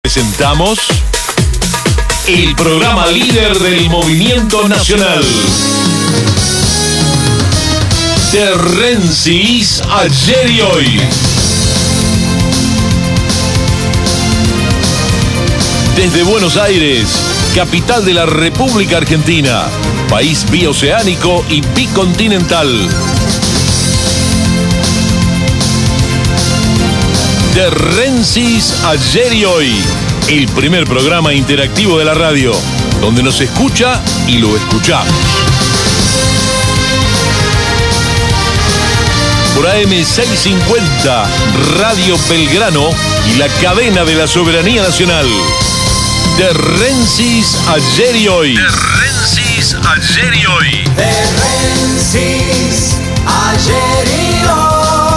Presentamos el programa líder del movimiento nacional. Terrencis ayer y hoy. Desde Buenos Aires, capital de la República Argentina, país bioceánico y bicontinental. Terrencis ayer y hoy, el primer programa interactivo de la radio, donde nos escucha y lo escuchamos. Por AM 650, Radio Belgrano y la cadena de la soberanía nacional. Terrencis ayer y hoy. Terrencis ayer y hoy. Terrencis ayer y hoy.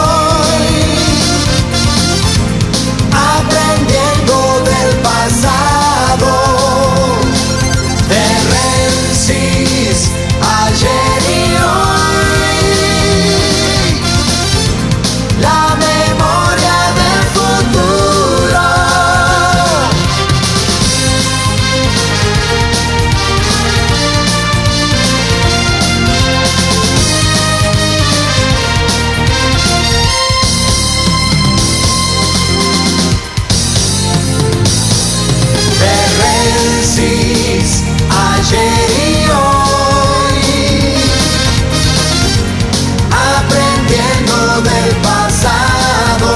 Aprendiendo del pasado. Terrencis ayer y hoy. La memoria del futuro. Terrencis ayer y hoy. Aprendiendo del pasado.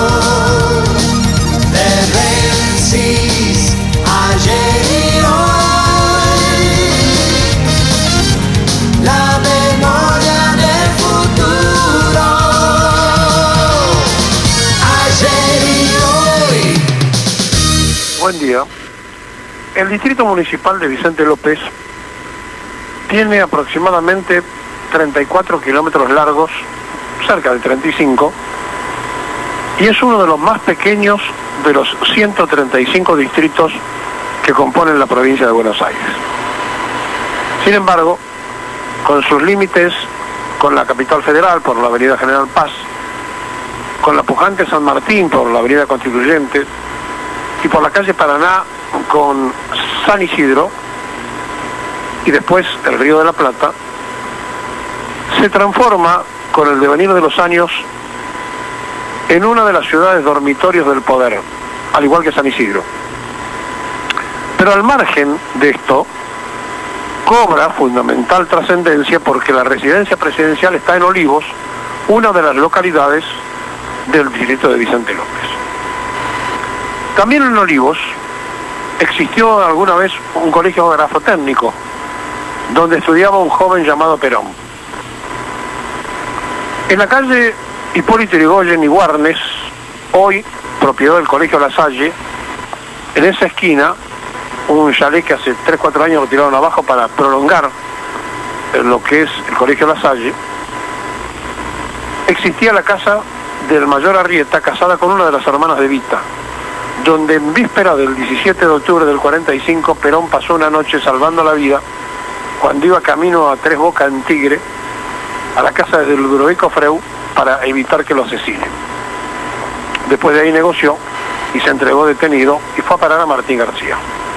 Terrencis ayer y hoy. La memoria del futuro. Ayer y hoy. Buen día. El distrito municipal de Vicente López tiene aproximadamente 34 kilómetros largos, cerca de 35, y es uno de los más pequeños de los 135 distritos que componen la provincia de Buenos Aires. Sin embargo, con sus límites con la capital federal por la avenida General Paz, con la pujante San Martín por la avenida Constituyentes y por la calle Paraná con San Isidro y después el Río de la Plata, se transforma con el devenir de los años en una de las ciudades dormitorios del poder, al igual que San Isidro. Pero al margen de esto, cobra fundamental trascendencia porque la residencia presidencial está en Olivos, una de las localidades del distrito de Vicente López. También en Olivos existió alguna vez un colegio grafotécnico donde estudiaba un joven llamado Perón. En la calle Hipólito Yrigoyen y Warnes, hoy propiedad del colegio La Salle, en esa esquina, un chalet que hace 3-4 años lo tiraron abajo para prolongar lo que es el colegio La Salle, existía la casa del mayor Arrieta, casada con una de las hermanas de Vita, donde en víspera del 17 de octubre del 45 Perón pasó una noche salvando la vida cuando iba camino a Tres Bocas en Tigre, a la casa de Ludovico Freu, para evitar que lo asesinen. Después de ahí negoció y se entregó detenido y fue a parar a Martín García.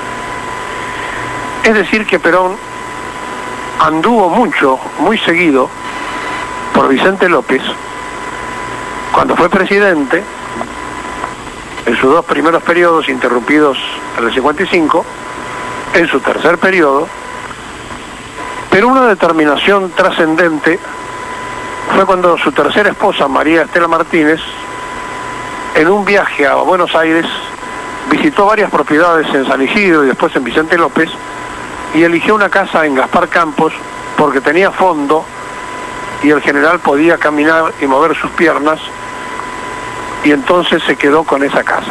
Es decir que Perón anduvo mucho, muy seguido, por Vicente López, cuando fue presidente, en sus dos primeros periodos interrumpidos en el 55, en su tercer periodo, pero una determinación trascendente fue cuando su tercera esposa, María Estela Martínez, en un viaje a Buenos Aires, visitó varias propiedades en San Isidro y después en Vicente López, y eligió una casa en Gaspar Campos porque tenía fondo y el general podía caminar y mover sus piernas, y entonces se quedó con esa casa.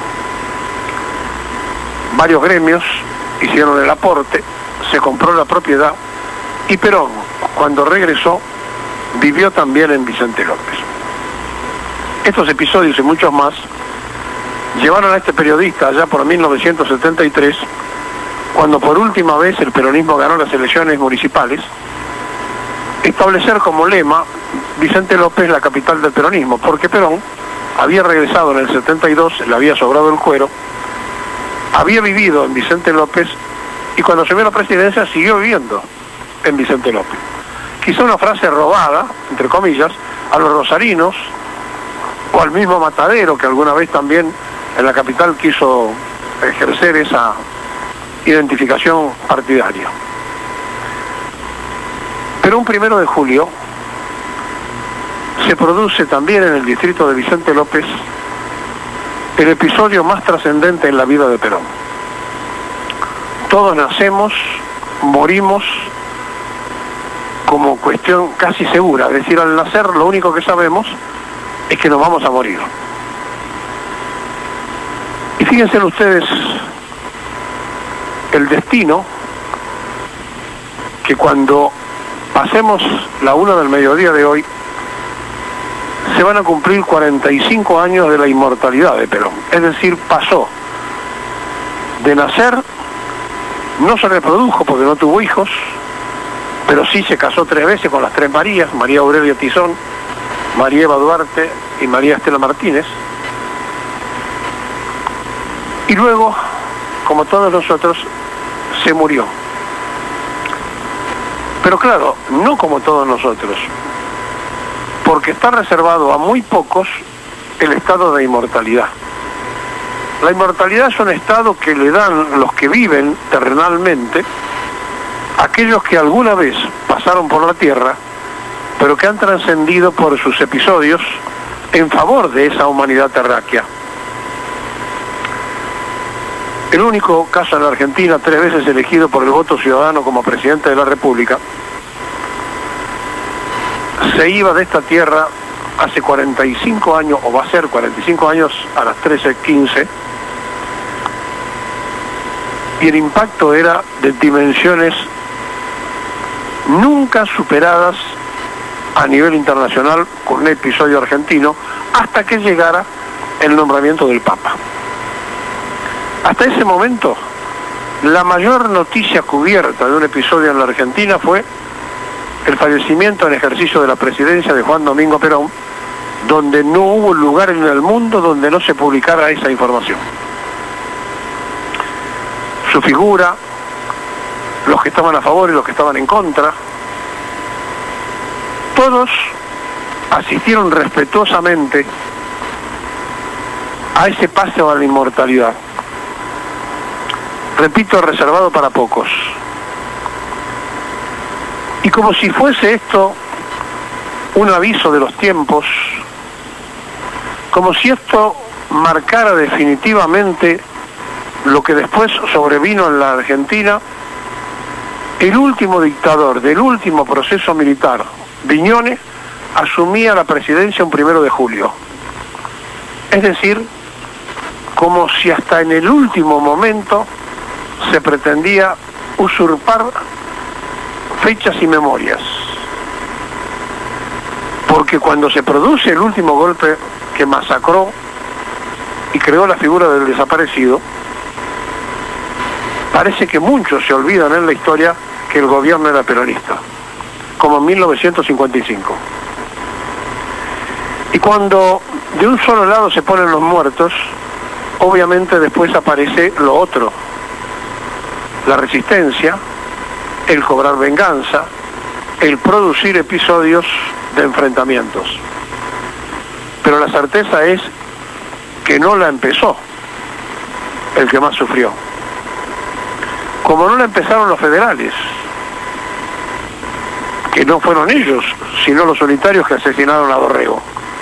Varios gremios hicieron el aporte, se compró la propiedad y Perón, cuando regresó, vivió también en Vicente López. Estos episodios y muchos más llevaron a este periodista allá por 1973, cuando por última vez el peronismo ganó las elecciones municipales, establecer como lema Vicente López, la capital del peronismo, porque Perón había regresado en el 72, le había sobrado el cuero, había vivido en Vicente López y cuando asumió la presidencia siguió viviendo en Vicente López. Quizá una frase robada, entre comillas, a los rosarinos o al mismo Matadero, que alguna vez también en la capital quiso ejercer esa identificación partidaria. Pero un 1 de julio se produce también en el distrito de Vicente López el episodio más trascendente en la vida de Perón. Todos nacemos, morimos como cuestión casi segura, es decir, al nacer lo único que sabemos es que nos vamos a morir. Y fíjense ustedes el destino, que cuando pasemos la 1 del mediodía de hoy se van a cumplir 45 años de la inmortalidad de Perón. Es decir, pasó de nacer, no se reprodujo porque no tuvo hijos, pero sí se casó 3 veces con las 3 Marías, María Aurelia Tizón, María Eva Duarte y María Estela Martínez. Y luego, como todos nosotros, se murió. Pero claro, no como todos nosotros, porque está reservado a muy pocos el estado de inmortalidad. La inmortalidad es un estado que le dan los que viven terrenalmente, aquellos que alguna vez pasaron por la tierra, pero que han trascendido por sus episodios en favor de esa humanidad terráquea. El único caso en la Argentina, 3 veces elegido por el voto ciudadano como presidente de la República, se iba de esta tierra hace 45 años, o va a ser 45 años a las 13:15, y el impacto era de dimensiones nunca superadas a nivel internacional con un episodio argentino, hasta que llegara el nombramiento del Papa. Hasta ese momento, la mayor noticia cubierta de un episodio en la Argentina fue el fallecimiento en ejercicio de la presidencia de Juan Domingo Perón, donde no hubo lugar en el mundo donde no se publicara esa información. Su figura, los que estaban a favor y los que estaban en contra, todos asistieron respetuosamente a ese paso a la inmortalidad. Repito, reservado para pocos. Y como si fuese esto un aviso de los tiempos, como si esto marcara definitivamente lo que después sobrevino en la Argentina, el último dictador del último proceso militar, Viñones, asumía la presidencia un 1 de julio. Es decir, como si hasta en el último momento se pretendía usurpar fechas y memorias. Porque cuando se produce el último golpe que masacró y creó la figura del desaparecido, parece que muchos se olvidan en la historia que el gobierno era peronista, como en 1955. Y cuando de un solo lado se ponen los muertos, obviamente después aparece lo otro, la resistencia, el cobrar venganza, el producir episodios de enfrentamientos. Pero la certeza es que no la empezó el que más sufrió. Como no la empezaron los federales, que no fueron ellos, sino los solitarios que asesinaron a Dorrego.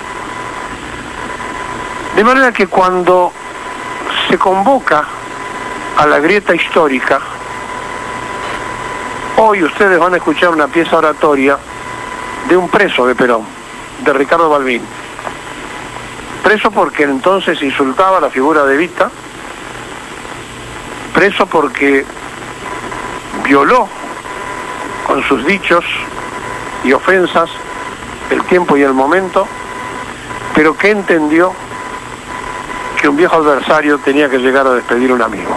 De manera que cuando se convoca a la grieta histórica, hoy ustedes van a escuchar una pieza oratoria de un preso de Perón, de Ricardo Balbín. Preso porque entonces insultaba la figura de Evita, preso porque violó con sus dichos y ofensas el tiempo y el momento, pero que entendió que un viejo adversario tenía que llegar a despedir a un amigo.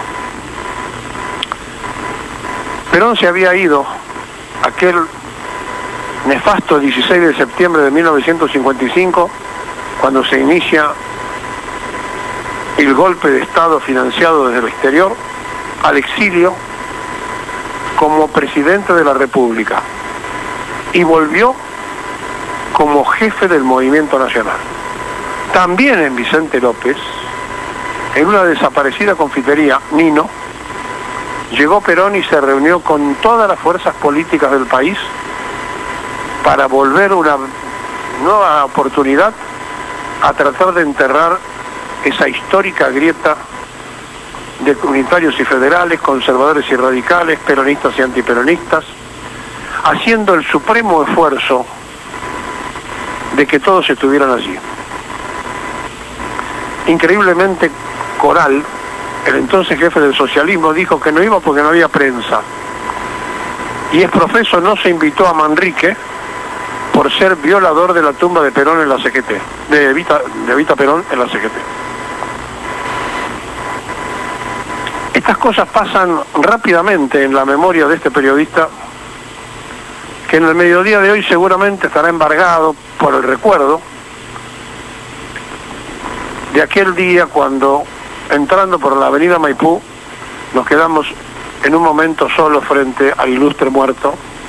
Perón se había ido aquel nefasto 16 de septiembre de 1955, cuando se inicia el golpe de Estado financiado desde el exterior, al exilio como presidente de la República y volvió como jefe del movimiento nacional. También en Vicente López, en una desaparecida confitería, Nino, llegó Perón y se reunió con todas las fuerzas políticas del país para volver una nueva oportunidad a tratar de enterrar esa histórica grieta de unitarios y federales, conservadores y radicales, peronistas y antiperonistas, haciendo el supremo esfuerzo de que todos estuvieran allí. Increíblemente, Coral, el entonces jefe del socialismo, dijo que no iba porque no había prensa. Y es profeso no se invitó a Manrique por ser violador de la tumba de Perón en la CGT, de Evita Perón en la CGT. Estas cosas pasan rápidamente en la memoria de este periodista, que en el mediodía de hoy seguramente estará embargado por el recuerdo de aquel día cuando, entrando por la avenida Maipú, nos quedamos en un momento solo frente al ilustre muerto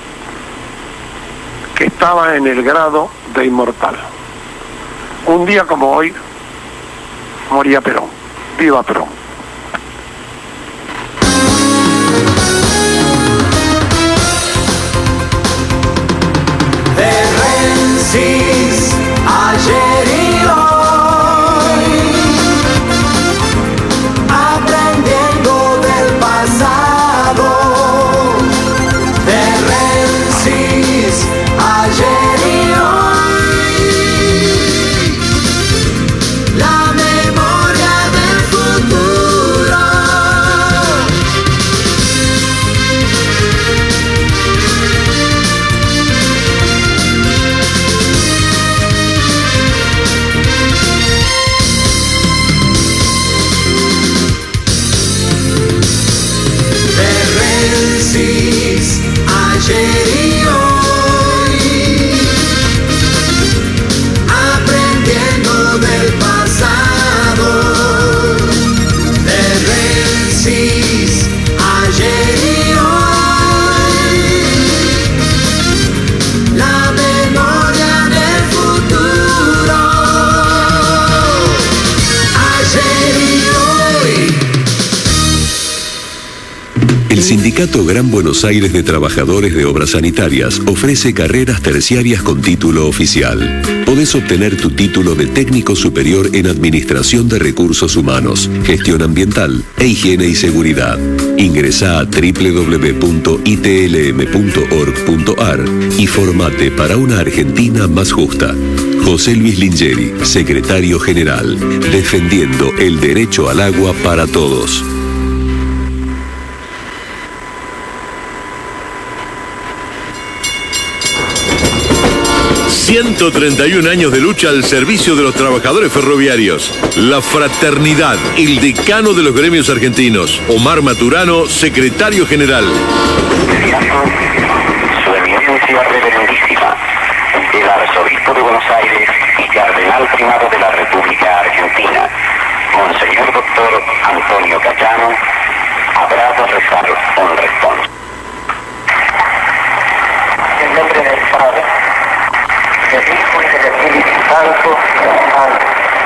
que estaba en el grado de inmortal. Un día como hoy moría Perón. ¡Viva Perón! Ayer y hoy, aprendiendo del pasado, de Rensis, ayer y hoy, la memoria del futuro. Ayer y hoy, aprendiendo del pasado, de Rensis, ayer y hoy, la memoria del futuro, ayer y hoy. El Sindicato Gran Buenos Aires de Trabajadores de Obras Sanitarias ofrece carreras terciarias con título oficial. Podés obtener tu título de técnico superior en Administración de Recursos Humanos, Gestión Ambiental e Higiene y Seguridad. Ingresá a www.itlm.org.ar y formate para una Argentina más justa. José Luis Lingeri, Secretario General, defendiendo el derecho al agua para todos. 131 años de lucha al servicio de los trabajadores ferroviarios. La fraternidad, el decano de los gremios argentinos, Omar Maturano, secretario general. Su eminencia reverendísima, el arzobispo de Buenos Aires y cardenal primado de la República Argentina, Monseñor Doctor Antonio Cachano, habrá de rezar un responso. En nombre del Padre, del Hijo y del Espíritu Santo. Amén.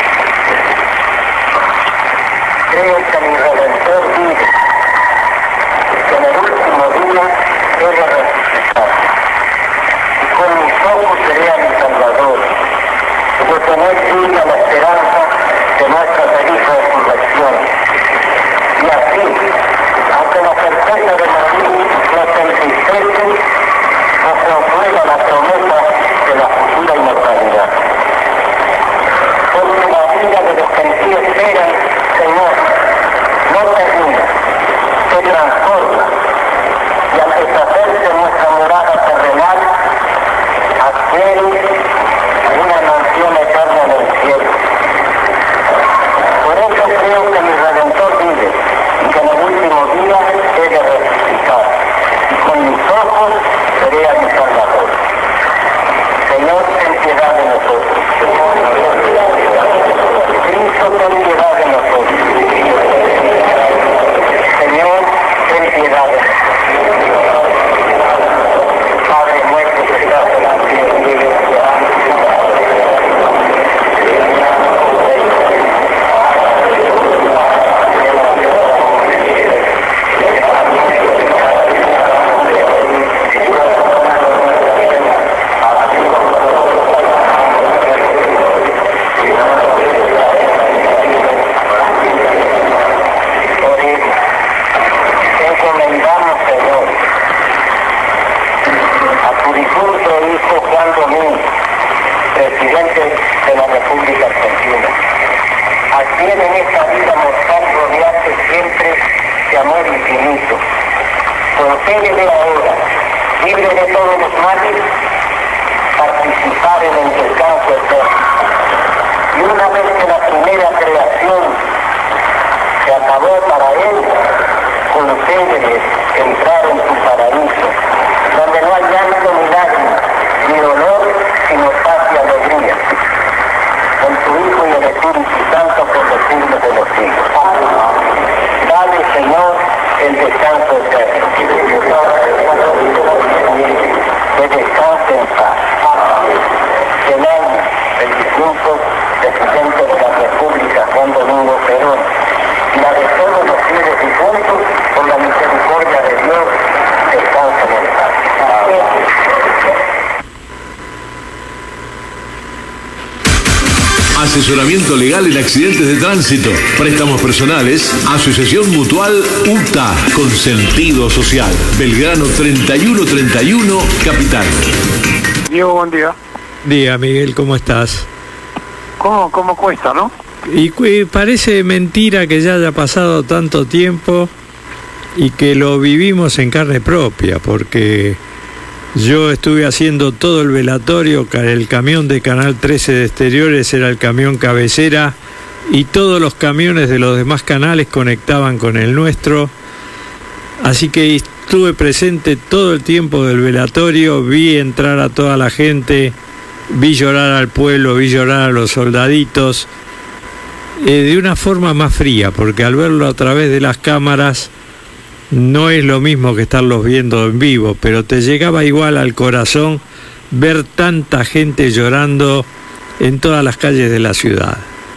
Creo que mi Redentor vive, que en el último día debe resucitar. Y con mis ojos veré a mi Salvador, y de tener viva la esperanza de nuestra feliz resurrección. Y así, aunque la certeza de morir nos entristece, nos consuela la promesa de la futura inmortalidad. Porque la vida de los que en ti esperan, Señor, no termina, se transforma, y al deshacerse nuestra morada terrenal, adquiere una mansión eterna en el cielo. Por eso creo que mi Redentor vive, y que en el último día debe resucitar, y con mis ojos veré a mi Salvador. Señor, ten piedad de nosotros. Cristo, ten piedad de nosotros. de la República Argentina, a quien en esta vida mortal rodeaste siempre de amor infinito. Concédele ahora, libre de todos los males, participar en el descanso eterno. Y una vez que la primera creación se acabó para él, concédele entrar en tu paraíso, donde no hay llanto ni lágrimas, ni dolor, sino paz y alegría. Con tu Hijo y el Espíritu Santo por los siglos de los siglos. Dale, Señor, el descanso eterno. Que descanse en paz. El año, el difunto presidente de la República, Juan Domingo Perón, y la de todos los fieles difuntos, por la misericordia de Dios, descansen en paz. Asesoramiento legal en accidentes de tránsito, préstamos personales, Asociación Mutual UTA, con sentido social. Belgrano 3131, Capital. Diego, buen día. Día, Miguel, ¿cómo estás? ¿Cómo cuesta, no? Y parece mentira que ya haya pasado tanto tiempo y que lo vivimos en carne propia, porque yo estuve haciendo todo el velatorio, el camión de Canal 13 de Exteriores era el camión cabecera y todos los camiones de los demás canales conectaban con el nuestro, así que estuve presente todo el tiempo del velatorio, vi entrar a toda la gente, vi llorar al pueblo, vi llorar a los soldaditos, de una forma más fría, porque al verlo a través de las cámaras no es lo mismo que estarlos viendo en vivo, pero te llegaba igual al corazón ver tanta gente llorando en todas las calles de la ciudad.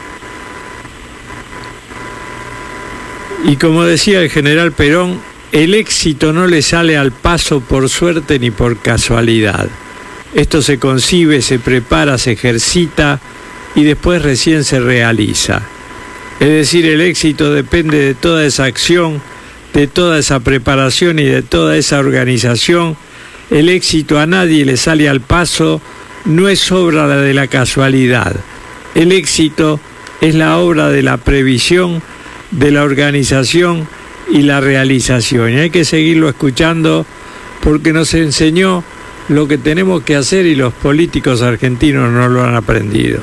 Y como decía el general Perón, el éxito no le sale al paso por suerte ni por casualidad. Esto se concibe, se prepara, se ejercita y después recién se realiza. Es decir, el éxito depende de toda esa acción, de toda esa preparación y de toda esa organización. El éxito a nadie le sale al paso, no es obra de la casualidad. El éxito es la obra de la previsión, de la organización y la realización. Y hay que seguirlo escuchando porque nos enseñó lo que tenemos que hacer y los políticos argentinos no lo han aprendido.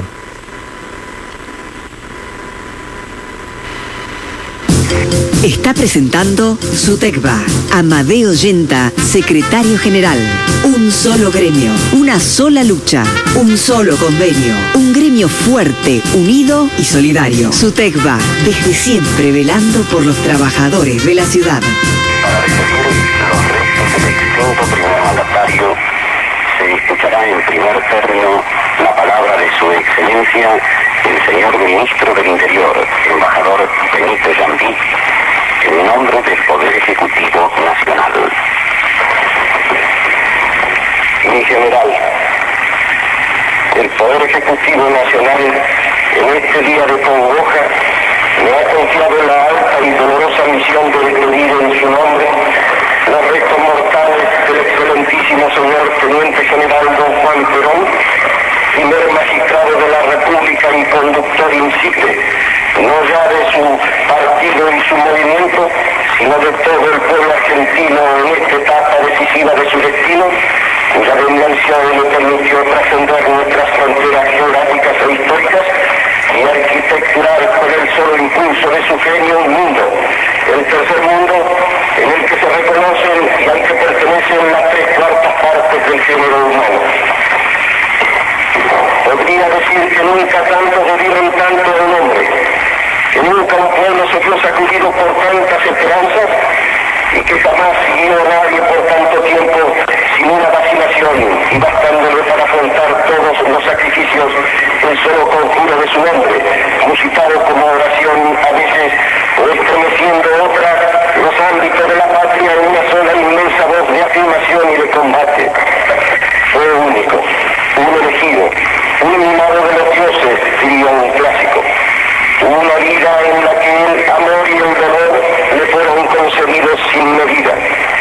Está presentando SUTECBA. Amadeo Yenta, secretario general. Un solo gremio, una sola lucha, un solo convenio. Un gremio fuerte, unido y solidario. SUTECBA, desde siempre velando por los trabajadores de la ciudad. Para recibir los restos del extinto primer mandatario, se escuchará en primer término la palabra de su excelencia, el señor ministro del Interior, embajador Benito Jambí, en nombre del Poder Ejecutivo Nacional. Mi general, el Poder Ejecutivo Nacional, en este día de congoja, me ha confiado la alta y dolorosa misión de despedir en su nombre los restos mortales del excelentísimo señor Teniente General don Juan Perón, primer magistrado de la República y conductor insigne, no ya de su partido y su movimiento, sino de todo el pueblo argentino en esta etapa decisiva de su destino, cuya renuncia le permitió trascender nuestras fronteras geográficas e históricas y arquitecturar con el solo impulso de su genio un mundo, el tercer mundo, en el que se reconocen y al que pertenecen las 3/4 partes del género humano. Podría decir que nunca tantos debieron tanto de un hombre, que nunca un pueblo se vio sacudido por tantas esperanzas y que jamás siguió a nadie por tanto tiempo sin una vacilación y bastándole para afrontar todos los sacrificios el solo conjuro de su nombre, musitado como oración a veces o estremeciendo otra los ámbitos de la patria en una sola inmensa voz de afirmación y de combate. Fue único, un elegido, un mimado de los dioses, diría un clásico. Una vida en la que el amor y el dolor le fueron concebidos sin medida.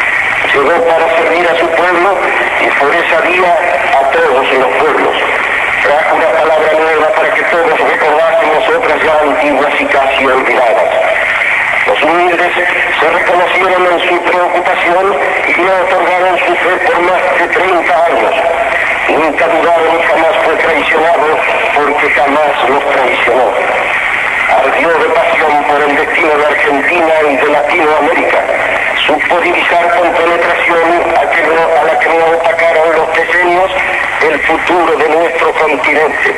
Llegó para servir a su pueblo y por esa vía a todos los pueblos. trajo una palabra nueva para que todos recordásemos otras ya antiguas y casi olvidadas. Los humildes se reconocieron en su preocupación y le otorgaron su fe por más de 30 años. Nunca dudaron y jamás fue traicionado, porque jamás los traicionó. Ardió de pasión por el destino de Argentina y de Latinoamérica. Supo divisar con penetración a la que no atacaron los decenios el futuro de nuestro continente.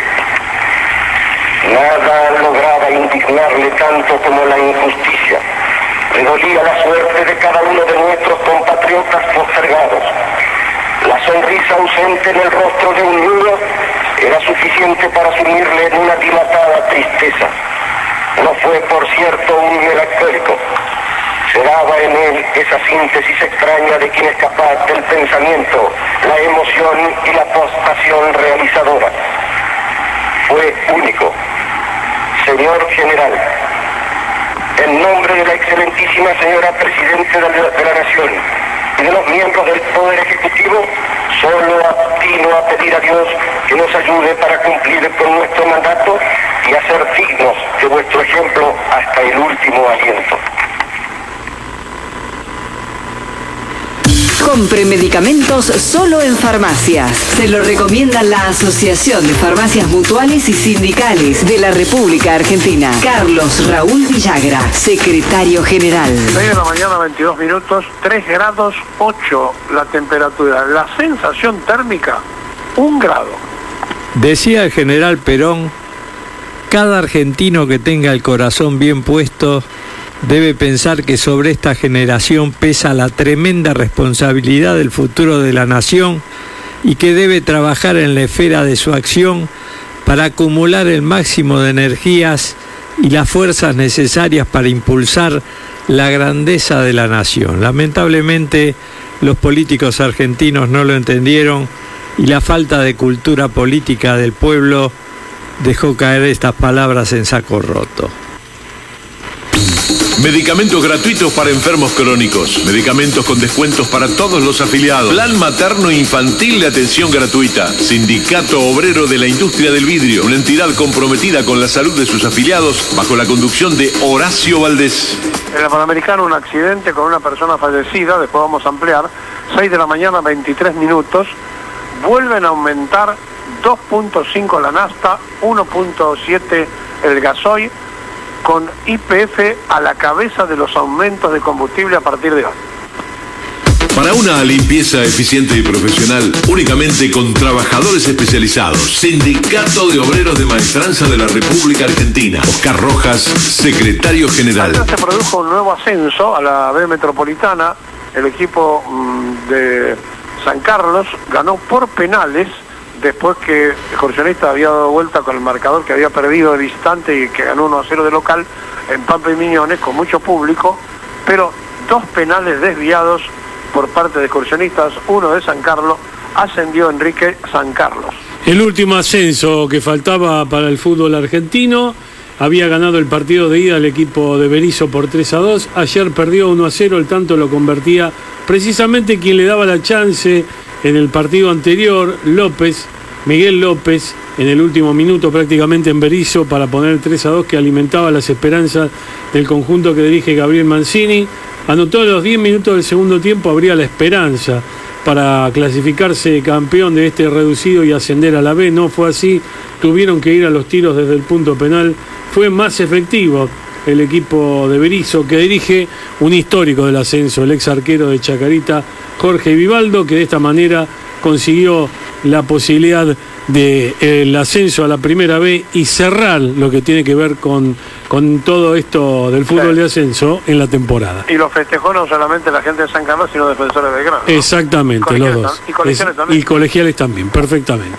Nada lograba indignarle tanto como la injusticia. Le dolía la suerte de cada uno de nuestros compatriotas postergados. La sonrisa ausente en el rostro de un niño era suficiente para sumirle en una dilatada tristeza. No fue, por cierto, un melancólico. Se daba en él esa síntesis extraña de quien es capaz del pensamiento, la emoción y la pasión realizadora. Fue único. Señor General, en nombre de la excelentísima señora Presidenta de la Nación y de los miembros del Poder Ejecutivo, solo atino a pedir a Dios que nos ayude para cumplir con nuestro mandato y a ser dignos de vuestro ejemplo hasta el último aliento. Compre medicamentos solo en farmacias. Se lo recomienda la Asociación de Farmacias Mutuales y Sindicales de la República Argentina. Carlos Raúl Villagra, secretario general. 6 de la mañana, 22 minutos, 3 grados 8 la temperatura. La sensación térmica, 1 grado. Decía el general Perón, cada argentino que tenga el corazón bien puesto debe pensar que sobre esta generación pesa la tremenda responsabilidad del futuro de la nación y que debe trabajar en la esfera de su acción para acumular el máximo de energías y las fuerzas necesarias para impulsar la grandeza de la nación. Lamentablemente, los políticos argentinos no lo entendieron y la falta de cultura política del pueblo dejó caer estas palabras en saco roto. Medicamentos gratuitos para enfermos crónicos. Medicamentos con descuentos para todos los afiliados. Plan materno infantil de atención gratuita. Sindicato Obrero de la Industria del Vidrio. Una entidad comprometida con la salud de sus afiliados bajo la conducción de Horacio Valdés. En la Panamericana, un accidente con una persona fallecida. Después vamos a ampliar. 6 de la mañana, 23 minutos. Vuelven a aumentar 2.5 la nafta, 1.7 el gasoil, con YPF a la cabeza de los aumentos de combustible a partir de hoy. Para una limpieza eficiente y profesional, únicamente con trabajadores especializados. Sindicato de Obreros de Maestranza de la República Argentina. Oscar Rojas, secretario general. Ayer se produjo un nuevo ascenso a la B Metropolitana. El equipo de San Carlos ganó por penales, después que el excursionista había dado vuelta con el marcador que había perdido de visitante y que ganó 1-0 de local en Pampa y Miñones con mucho público, pero 2 penales desviados por parte de excursionistas, uno de San Carlos, ascendió Enrique San Carlos. El último ascenso que faltaba para el fútbol argentino, había ganado el partido de ida el equipo de Berisso por 3-2, ayer perdió 1-0, el tanto lo convertía precisamente quien le daba la chance en el partido anterior, Miguel López, en el último minuto prácticamente en Berisso para poner 3-2, que alimentaba las esperanzas del conjunto que dirige Gabriel Mancini. Anotó a los 10 minutos del segundo tiempo, habría la esperanza para clasificarse campeón de este reducido y ascender a la B. No fue así, tuvieron que ir a los tiros desde el punto penal. Fue más efectivo el equipo de Berisso, que dirige un histórico del ascenso, el ex arquero de Chacarita, Jorge Vivaldo, que de esta manera consiguió la posibilidad del ascenso a la primera B y cerrar lo que tiene que ver con todo esto del fútbol de ascenso en la temporada. Y lo festejó no solamente la gente de San Carlos, sino Defensores de Belgrano, ¿no? Exactamente, los dos. Y colegiales también. Y colegiales también, perfectamente.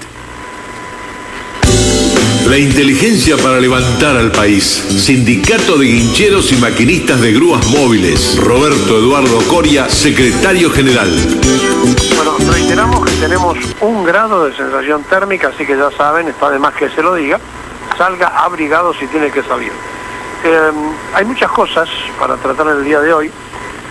La inteligencia para levantar al país. Sindicato de Guincheros y Maquinistas de Grúas Móviles. Roberto Eduardo Coria, secretario general. Bueno, reiteramos que tenemos 1 grado de sensación térmica, así que ya saben, está de más que se lo diga. Salga abrigado si tiene que salir. Hay muchas cosas para tratar el día de hoy.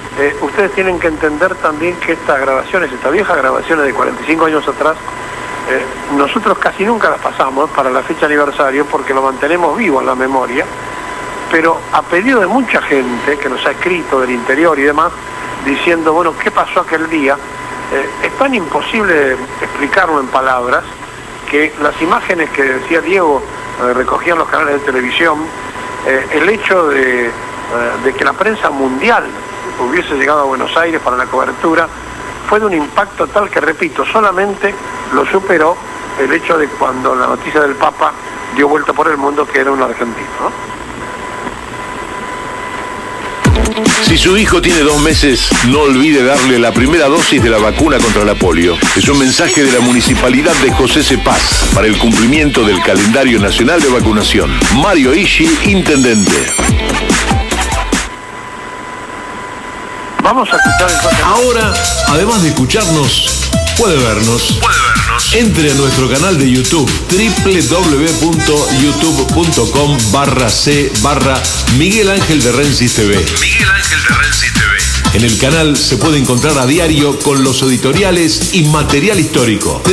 Ustedes tienen que entender también que estas viejas grabaciones de 45 años atrás, nosotros casi nunca las pasamos para la fecha aniversario porque lo mantenemos vivo en la memoria, pero a pedido de mucha gente que nos ha escrito del interior y demás, diciendo, bueno, ¿qué pasó aquel día? Es tan imposible explicarlo en palabras que las imágenes que decía Diego recogían los canales de televisión, el hecho de que la prensa mundial hubiese llegado a Buenos Aires para la cobertura, fue de un impacto tal que, repito, solamente lo superó el hecho de cuando la noticia del Papa dio vuelta por el mundo que era un argentino, ¿no? Si su hijo tiene 2 meses, no olvide darle la primera dosis de la vacuna contra la polio. Es un mensaje de la Municipalidad de José C. Paz para el cumplimiento del calendario nacional de vacunación. Mario Ishi, intendente. Vamos a escuchar entonces. Ahora, además de escucharnos, puede vernos. Entre a nuestro canal de YouTube, www.youtube.com/c/Miguel Ángel de Rensis TV. En el canal se puede encontrar a diario con los editoriales y material histórico.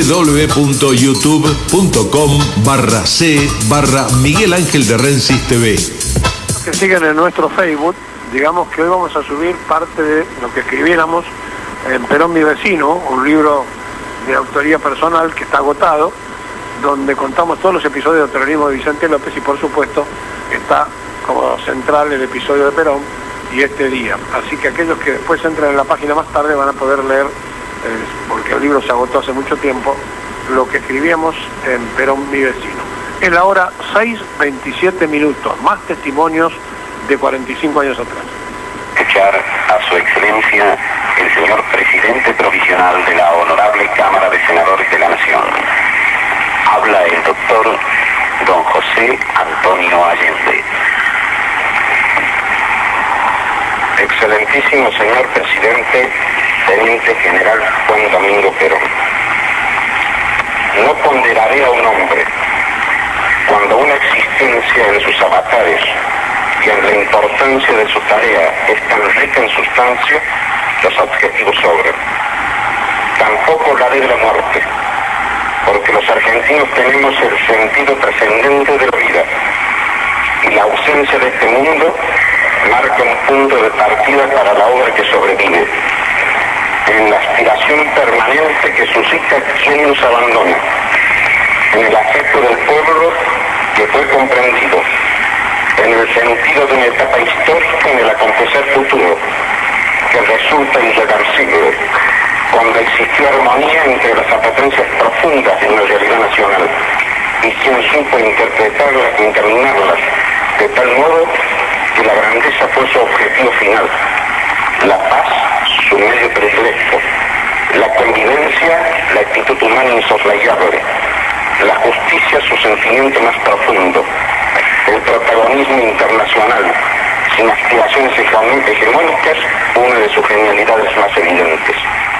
www.youtube.com/c/Miguel Ángel de Rensis TV. Que siguen en nuestro Facebook, digamos que hoy vamos a subir parte de lo que escribiéramos en Perón mi vecino, un libro de autoría personal que está agotado, donde contamos todos los episodios del peronismo de Vicente López y por supuesto está como central el episodio de Perón y este día. Así que aquellos que después entren en la página más tarde van a poder leer, porque el libro se agotó hace mucho tiempo, lo que escribíamos en Perón mi vecino. Es la hora 6:27, más testimonios de 45 años atrás. Escuchar a su excelencia el señor presidente provisional de la honorable Cámara de Senadores de la Nación. Habla el doctor don José Antonio Allende. Excelentísimo señor presidente, teniente general Juan Domingo Perón. No ponderaré a un hombre cuando una existencia en sus avatares y en la importancia de su tarea es tan rica en sustancia, los objetivos sobran. Tampoco la de la muerte, porque los argentinos tenemos el sentido trascendente de la vida, y la ausencia de este mundo marca un punto de partida para la obra que sobrevive, en la aspiración permanente que suscita quien nos abandona, en el afecto del pueblo que fue comprendido, en el sentido de una etapa histórica en el acontecer futuro, que resulta irreversible, cuando existió armonía entre las apetencias profundas de una realidad nacional, y quien supo interpretarlas e encaminarlas de tal modo que la grandeza fue su objetivo final, la paz su medio predilecto, la convivencia la actitud humana insoslayable, la justicia su sentimiento más profundo, el protagonismo internacional, sin aspiraciones hegemónicas, una de sus genialidades más evidentes.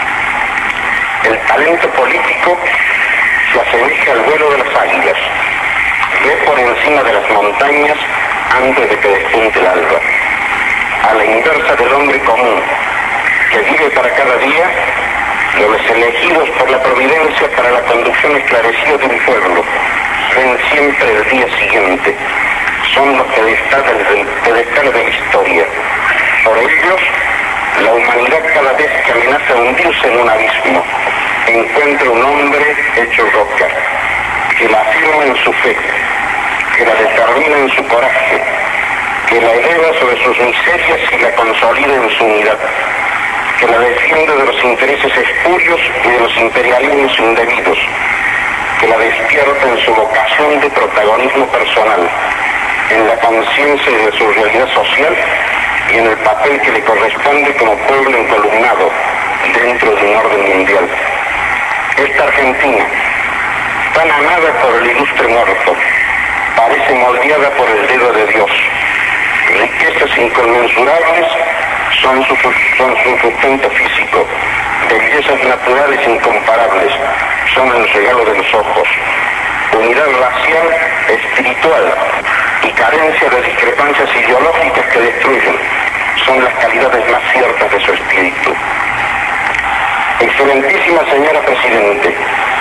El talento político se asemeja al vuelo de las águilas, ve por encima de las montañas antes de que despunte el alba, a la inversa del hombre común, que vive para cada día. Los elegidos por la providencia para la conducción esclarecida de un pueblo ven siempre el día siguiente, son los pedestales de la historia. Por ellos, la humanidad cada vez que amenaza hundirse en un abismo, encuentra un hombre hecho roca, que la afirma en su fe, que la determina en su coraje, que la eleva sobre sus miserias y la consolida en su unidad, que la defiende de los intereses espurios y de los imperialismos indebidos, que la despierta en su vocación de protagonismo personal, en la conciencia de su realidad social y en el papel que le corresponde como pueblo encolumnado dentro de un orden mundial. Esta Argentina, tan amada por el ilustre muerto, parece moldeada por el dedo de Dios. Riquezas inconmensurables son su sustento físico, bellezas naturales incomparables son el regalo de los ojos, unidad racial, espiritual y carencia de discrepancias ideológicas que destruyen son las calidades más ciertas de su espíritu. Excelentísima señora Presidente,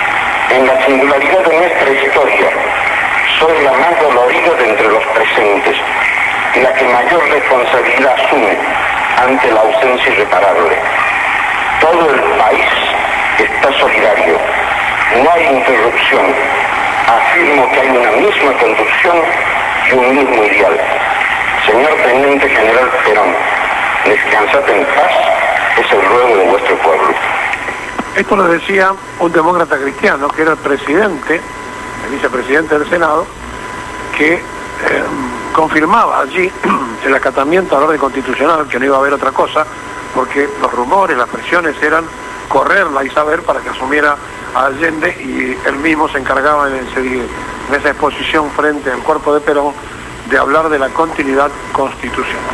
En la singularidad de nuestra historia, soy la más dolorida de entre los presentes y la que mayor responsabilidad asume ante la ausencia irreparable. Todo el país está solidario. No hay interrupción. Afirmo que hay una misma conducción y un mismo ideal. Señor Teniente General Perón, descansad en paz, es el ruego de vuestro pueblo. Esto lo decía un demócrata cristiano, que era el presidente, el vicepresidente del Senado, que confirmaba allí el acatamiento a la orden constitucional, que no iba a haber otra cosa, porque los rumores, las presiones eran correrla y saber para que asumiera a Allende, y él mismo se encargaba en esa exposición frente al cuerpo de Perón de hablar de la continuidad constitucional.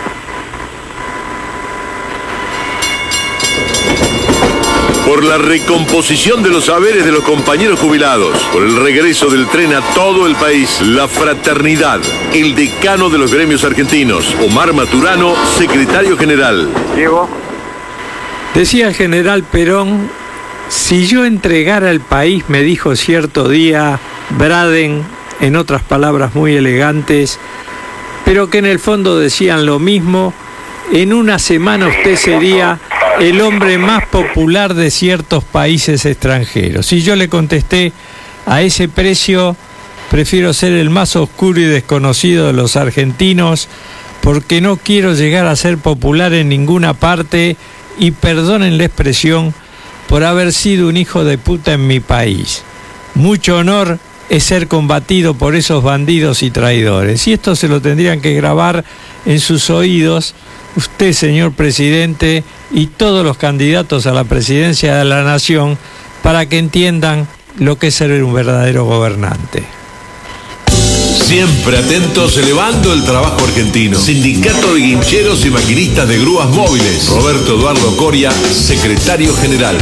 Por la recomposición de los saberes de los compañeros jubilados, por el regreso del tren a todo el país, la fraternidad, el decano de los gremios argentinos, Omar Maturano, secretario general. Diego. Decía el general Perón: si yo entregara el país, me dijo cierto día Braden, en otras palabras muy elegantes, pero que en el fondo decían lo mismo, en una semana usted sería el hombre más popular de ciertos países extranjeros. Y yo le contesté: a ese precio prefiero ser el más oscuro y desconocido de los argentinos, porque no quiero llegar a ser popular en ninguna parte, y perdonen la expresión, por haber sido un hijo de puta en mi país. Mucho honor es ser combatido por esos bandidos y traidores. Y esto se lo tendrían que grabar en sus oídos usted, señor presidente, y todos los candidatos a la presidencia de la nación, para que entiendan lo que es ser un verdadero gobernante. Siempre atentos, elevando el trabajo argentino. Sindicato de Guincheros y Maquinistas de Grúas Móviles. Roberto Eduardo Coria, secretario general.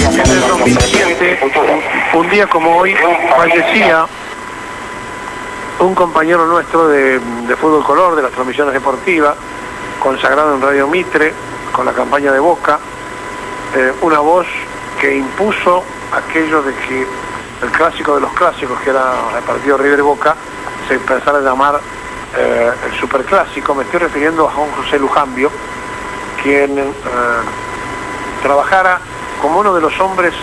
Un día como hoy fallecía un compañero nuestro de fútbol color, de las transmisiones deportivas, consagrado en Radio Mitre, con la campaña de Boca, una voz que impuso aquello de que el clásico de los clásicos, que era el partido River Boca, se empezara a llamar el superclásico. Me estoy refiriendo a Juan José Lujambio, quien trabajara como uno de los hombres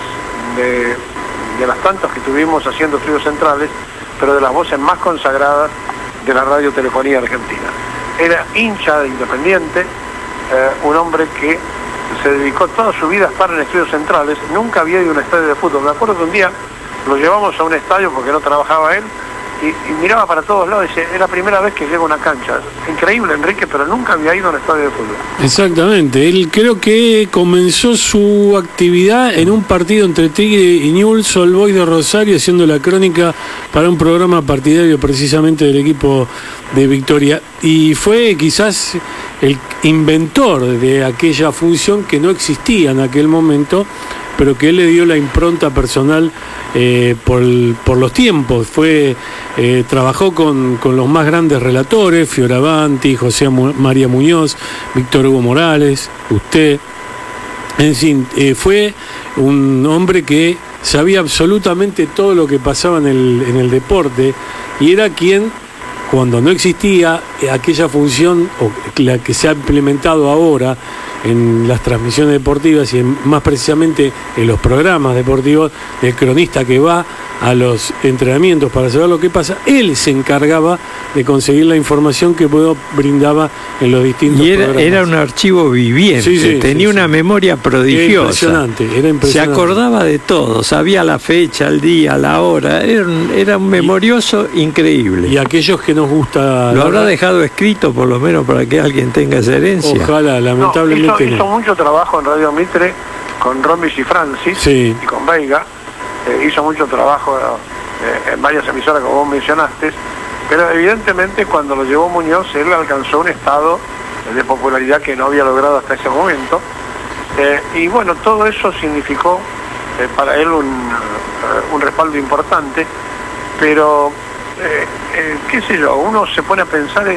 de las tantas que tuvimos haciendo estudios centrales, pero de las voces más consagradas de la radiotelefonía argentina. Era hincha de Independiente, un hombre que se dedicó toda su vida a estar en estudios centrales, nunca había ido a un estadio de fútbol. Me acuerdo que un día lo llevamos a un estadio porque no trabajaba él, y miraba para todos lados y decía: es la primera vez que llego a una cancha. Increíble, Enrique, pero nunca había ido a un estadio de fútbol. Exactamente, él creo que comenzó su actividad en un partido entre Tigre y Newell's Old Boys de Rosario, haciendo la crónica para un programa partidario precisamente del equipo de Victoria, y fue quizás el inventor de aquella función que no existía en aquel momento, pero que él le dio la impronta personal por los tiempos. Trabajó con los más grandes relatores: Fioravanti, José María Muñoz, Víctor Hugo Morales, usted. En fin, fue un hombre que sabía absolutamente todo lo que pasaba en el deporte, y era quien, cuando no existía aquella función, o la que se ha implementado ahora en las transmisiones deportivas y más precisamente en los programas deportivos, el cronista que va a los entrenamientos para saber lo que pasa, él se encargaba de conseguir la información que brindaba en los distintos programas. Era un archivo viviente, tenía una memoria prodigiosa. Era impresionante. Se acordaba de todo, sabía la fecha, el día, la hora, era un memorioso increíble. Y aquellos que nos gusta... Lo habrá dejado escrito por lo menos para que alguien tenga esa herencia. Ojalá, lamentablemente hizo mucho trabajo en Radio Mitre con Romis y Francis, y con Veiga. Hizo mucho trabajo en varias emisoras, como vos mencionaste, pero evidentemente cuando lo llevó Muñoz, él alcanzó un estado de popularidad que no había logrado hasta ese momento, y bueno, todo eso significó para él un respaldo importante, pero qué sé yo, uno se pone a pensar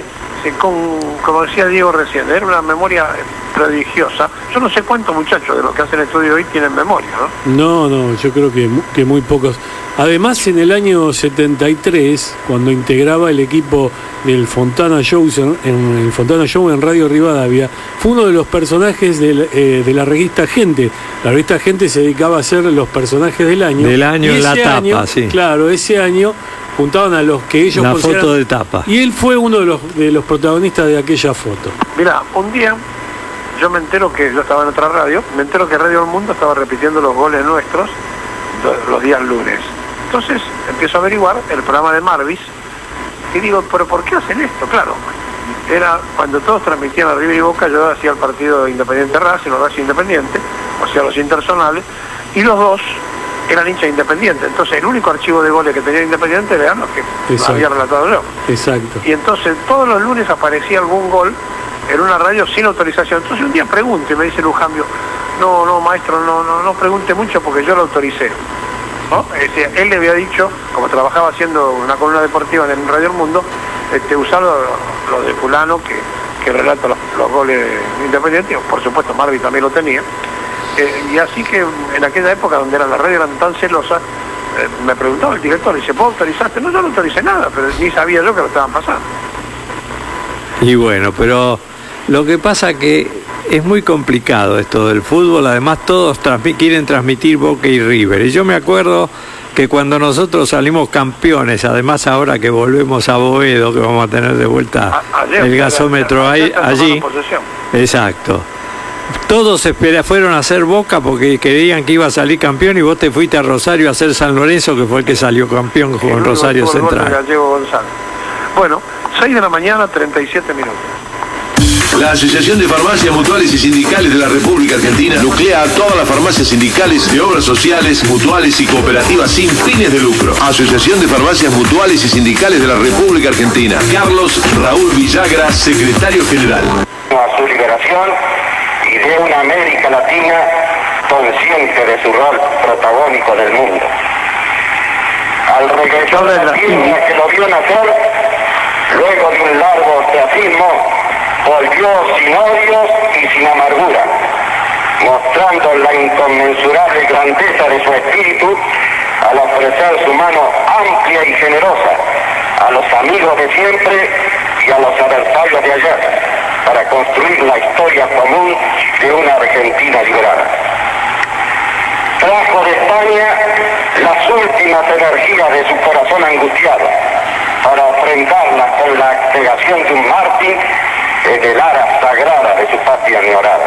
como decía Diego recién, era una memoria prodigiosa. Yo no sé cuántos muchachos de los que hacen estudio hoy tienen memoria, ¿no? No, yo creo que muy pocos. Además, en el año 73, cuando integraba el equipo del Fontana Show en el Fontana Show en Radio Rivadavia, fue uno de los personajes de la revista Gente. La revista Gente se dedicaba a hacer los personajes del año. Del año en la tapa, sí. Claro, ese año juntaban a los que ellos la consideran... foto de tapa. Y él fue uno de los protagonistas de aquella foto. Mirá, un día yo me entero que yo estaba en otra radio, me entero que Radio El Mundo estaba repitiendo los goles nuestros los días lunes. Entonces empiezo a averiguar el programa de Marvis y digo, ¿pero por qué hacen esto? Claro, era cuando todos transmitían a River y Boca, yo hacía el partido Independiente Racing, o Racing Independiente, o sea, los interzonales, y los dos eran hinchas Independiente. Entonces el único archivo de goles que tenía Independiente era lo que había relatado yo. Exacto. Y entonces todos los lunes aparecía algún gol en una radio sin autorización. Entonces un día pregunto y me dice Lujambio, no maestro, no pregunte mucho porque yo lo autoricé, ¿no? Él le había dicho, como trabajaba haciendo una columna deportiva en Radio El Mundo, usar lo de fulano que relata los goles independientes, por supuesto Marvi también lo tenía, y así que en aquella época donde las radios eran tan celosas, me preguntaba el director, dice, ¿vos autorizaste? No, yo no autoricé nada, pero ni sabía yo que lo estaban pasando. Y bueno, pero lo que pasa que es muy complicado esto del fútbol, además todos quieren transmitir Boca y River. Y yo me acuerdo que cuando nosotros salimos campeones, además ahora que volvemos a Boedo, que vamos a tener de vuelta el gasómetro allí, exacto. Todos fueron a hacer Boca porque creían que iba a salir campeón y vos te fuiste a Rosario a hacer San Lorenzo, que fue el que salió campeón con Rosario Central. Bueno, 6 de la mañana, 37 minutos. La Asociación de Farmacias Mutuales y Sindicales de la República Argentina nuclea a todas las farmacias sindicales de obras sociales, mutuales y cooperativas sin fines de lucro. Asociación de Farmacias Mutuales y Sindicales de la República Argentina. Carlos Raúl Villagra, secretario general. A su liberación y de una América Latina consciente de su rol protagónico del mundo. Al regresar de la línea que lo vio nacer, luego de un largo ostracismo, volvió sin odios y sin amargura, mostrando la inconmensurable grandeza de su espíritu al ofrecer su mano amplia y generosa a los amigos de siempre y a los adversarios de ayer, para construir la historia común de una Argentina liberada. Trajo de España las últimas energías de su corazón angustiado para ofrendarlas con la abnegación de un mártir en el ara sagrada de su patria añorada.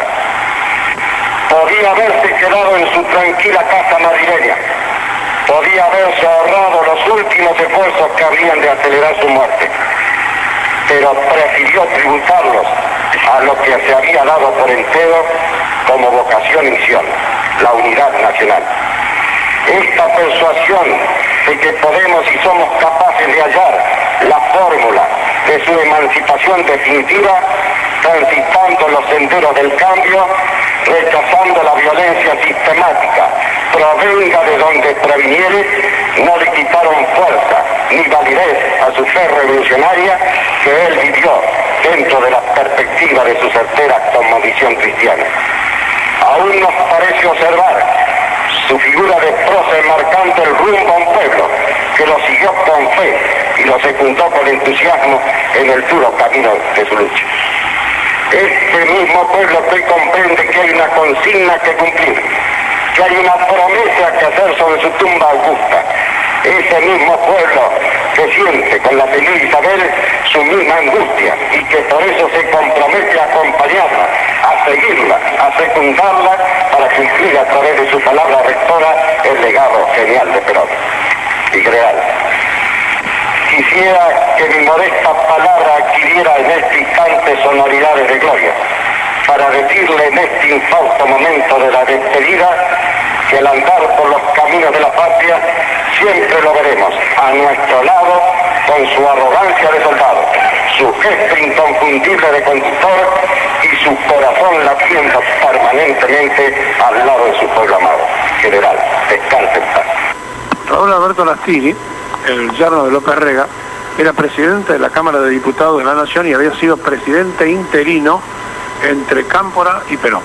Podía haberse quedado en su tranquila casa madrileña, podía haberse ahorrado los últimos esfuerzos que habrían de acelerar su muerte, pero prefirió tributarlos a lo que se había dado por entero como vocación y misión, la unidad nacional. Esta persuasión de que podemos y somos capaces de hallar la fórmula de su emancipación definitiva, transitando los senderos del cambio, rechazando la violencia sistemática, provenga de donde previniere, no le quitaron fuerza ni validez a su fe revolucionaria que él vivió dentro de la perspectiva de su certera convicción cristiana. Aún nos parece observar su figura de prócer marcando el rumbo a un pueblo que lo siguió con fe y lo secundó con entusiasmo en el duro camino de su lucha. Este mismo pueblo que comprende que hay una consigna que cumplir, que hay una promesa que hacer sobre su tumba augusta. Ese mismo pueblo que siente con la señora Isabel su misma angustia y que por eso se compromete a acompañarla, a seguirla, a secundarla para cumplir a través de su palabra rectora el legado genial de Perón y Greal. Quisiera que mi modesta palabra adquiriera en este instante sonoridades de gloria para decirle en este infausto momento de la despedida que al andar por los caminos de la patria siempre lo veremos a nuestro lado con su arrogancia de soldado, su gesto inconfundible de conductor y su corazón latiendo permanentemente al lado de su pueblo amado. General, descanse en paz. Raúl Alberto Lastiri, el yerno de López Rega, era presidente de la Cámara de Diputados de la Nación y había sido presidente interino entre Cámpora y Perón.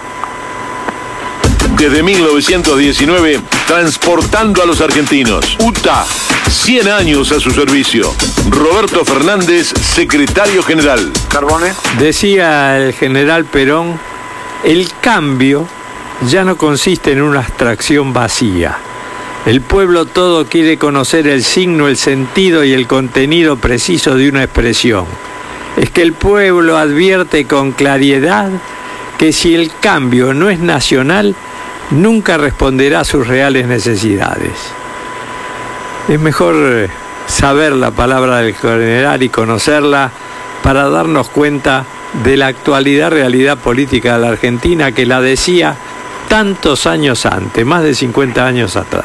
Desde 1919, transportando a los argentinos. UTA, 100 años a su servicio. Roberto Fernández, secretario general. Carbone. Decía el general Perón, el cambio ya no consiste en una abstracción vacía. El pueblo todo quiere conocer el signo, el sentido y el contenido preciso de una expresión. Es que el pueblo advierte con claridad que si el cambio no es nacional, nunca responderá a sus reales necesidades. Es mejor saber la palabra del general y conocerla para darnos cuenta de la actualidad realidad política de la Argentina que la decía tantos años antes, más de 50 años atrás.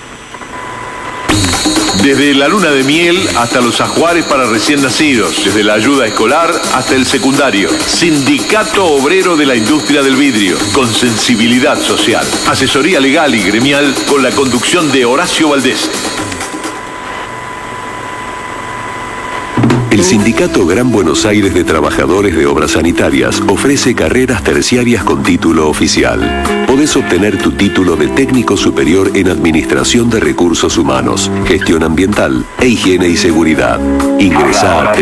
Desde la luna de miel hasta los ajuares para recién nacidos, desde la ayuda escolar hasta el secundario. Sindicato Obrero de la Industria del Vidrio, con sensibilidad social. Asesoría legal y gremial con la conducción de Horacio Valdés. El Sindicato Gran Buenos Aires de Trabajadores de Obras Sanitarias ofrece carreras terciarias con título oficial. Podés obtener tu título de técnico superior en Administración de Recursos Humanos, Gestión Ambiental e Higiene y Seguridad. Ingresá a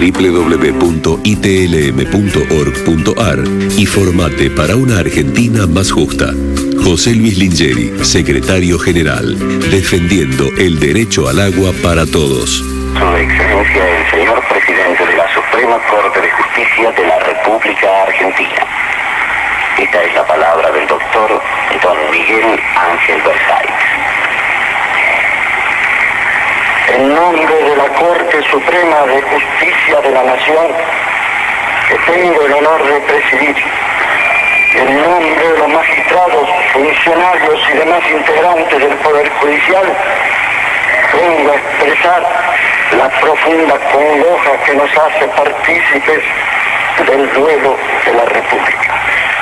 www.itlm.org.ar y formate para una Argentina más justa. José Luis Lingeri, secretario general, defendiendo el derecho al agua para todos. Su Excelencia el señor Presidente de la Suprema Corte de Justicia de la República Argentina. Esta es la palabra del doctor don Miguel Ángel Versáilles. En nombre de la Corte Suprema de Justicia de la Nación, que tengo el honor de presidir, en nombre de los magistrados, funcionarios y demás integrantes del Poder Judicial, vengo a expresar la profunda congoja que nos hace partícipes del duelo de la República.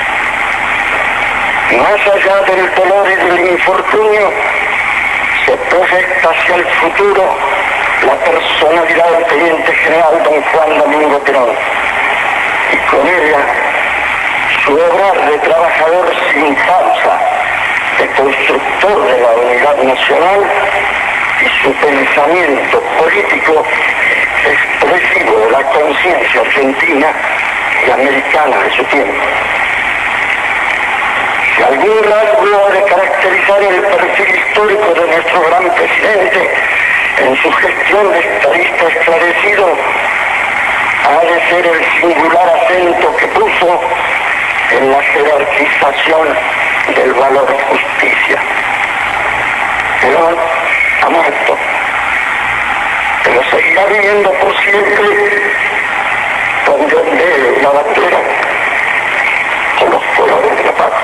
Más allá del dolor y del infortunio, se proyecta hacia el futuro la personalidad del teniente general don Juan Domingo Perón, y con ella su obrar de trabajador sin pausa, de constructor de la unidad nacional, y su pensamiento político expresivo de la conciencia argentina y americana de su tiempo. Si algún rasgo ha de caracterizar el perfil histórico de nuestro gran presidente en su gestión de estadista esclarecido, ha de ser el singular acento que puso en la jerarquización del valor de justicia. Pero ha muerto, pero seguirá viviendo por siempre donde ondee la bandera con los colores de la patria.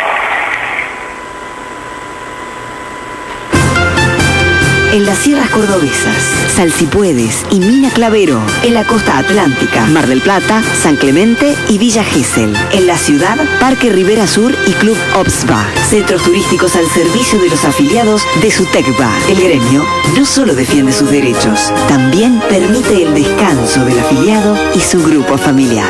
En las sierras cordobesas, Salsipuedes y Mina Clavero, en la costa atlántica, Mar del Plata, San Clemente y Villa Gesell. En la ciudad, Parque Rivera Sur y Club Obsba, centros turísticos al servicio de los afiliados de su TECBA. El gremio no solo defiende sus derechos, también permite el descanso del afiliado y su grupo familiar.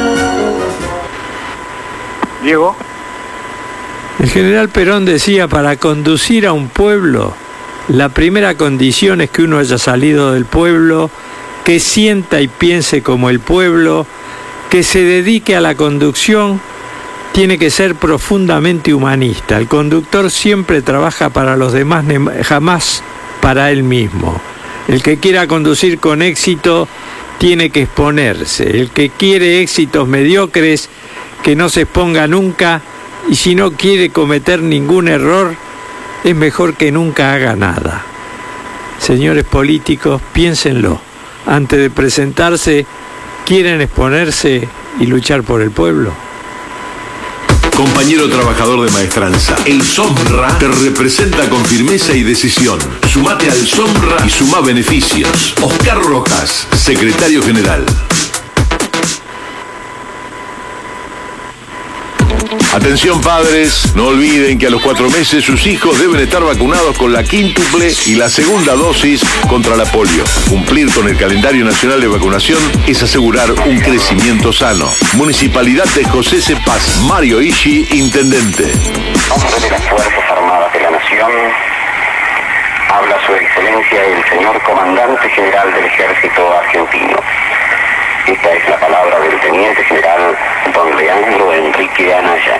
Diego. El general Perón decía, para conducir a un pueblo, la primera condición es que uno haya salido del pueblo, que sienta y piense como el pueblo, que se dedique a la conducción, tiene que ser profundamente humanista. El conductor siempre trabaja para los demás, jamás para él mismo. El que quiera conducir con éxito tiene que exponerse. El que quiere éxitos mediocres, que no se exponga nunca, y si no quiere cometer ningún error, es mejor que nunca haga nada. Señores políticos, piénsenlo. Antes de presentarse, ¿quieren exponerse y luchar por el pueblo? Compañero trabajador de maestranza, el SOMRA te representa con firmeza y decisión. Sumate al SOMRA y sumá beneficios. Oscar Rojas, secretario general. Atención padres, no olviden que a los 4 meses sus hijos deben estar vacunados con la quíntuple y la segunda dosis contra la polio. Cumplir con el calendario nacional de vacunación es asegurar un crecimiento sano. Municipalidad de José C. Paz, Mario Ishi, intendente. En nombre de las Fuerzas Armadas de la Nación, habla su excelencia el señor Comandante General del Ejército Argentino. Esta es la palabra del Teniente General don Leandro Enrique Anaya.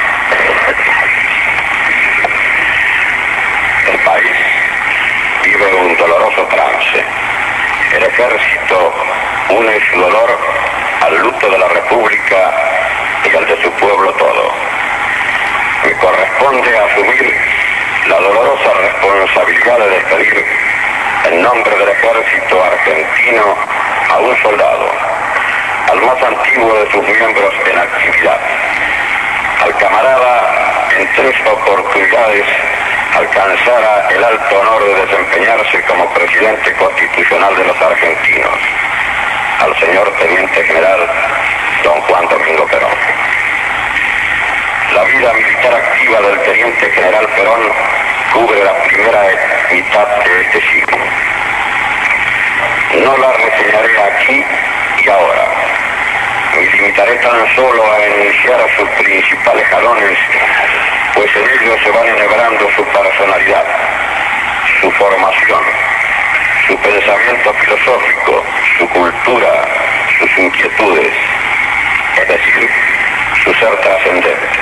El país vive un doloroso trance. El ejército une su dolor al luto de la República y al de su pueblo todo. Me corresponde asumir la dolorosa responsabilidad de despedir en nombre del ejército argentino a un soldado, al más antiguo de sus miembros en actividad, al camarada en 3 oportunidades alcanzara el alto honor de desempeñarse como presidente constitucional de los argentinos, al señor Teniente General don Juan Domingo Perón. La vida militar activa del Teniente General Perón cubre la primera mitad de este siglo. No la reseñaré aquí y ahora. Me limitaré tan solo a enunciar sus principales jalones, pues en ellos se van enhebrando su personalidad, su formación, su pensamiento filosófico, su cultura, sus inquietudes, es decir, su ser trascendente.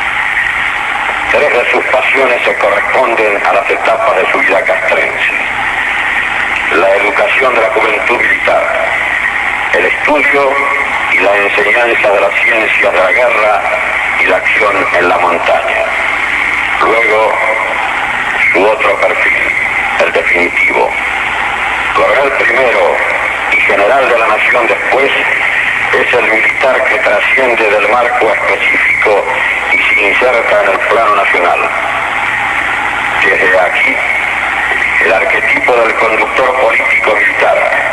3 de sus pasiones se corresponden a las etapas de su vida castrense: la educación de la juventud militar, el estudio y la enseñanza de las ciencias de la guerra y la acción en la montaña. Luego, su otro perfil, el definitivo. Coronel primero y general de la nación después, es el militar que trasciende del marco específico y se inserta en el plano nacional. Desde aquí, el arquetipo del conductor político militar.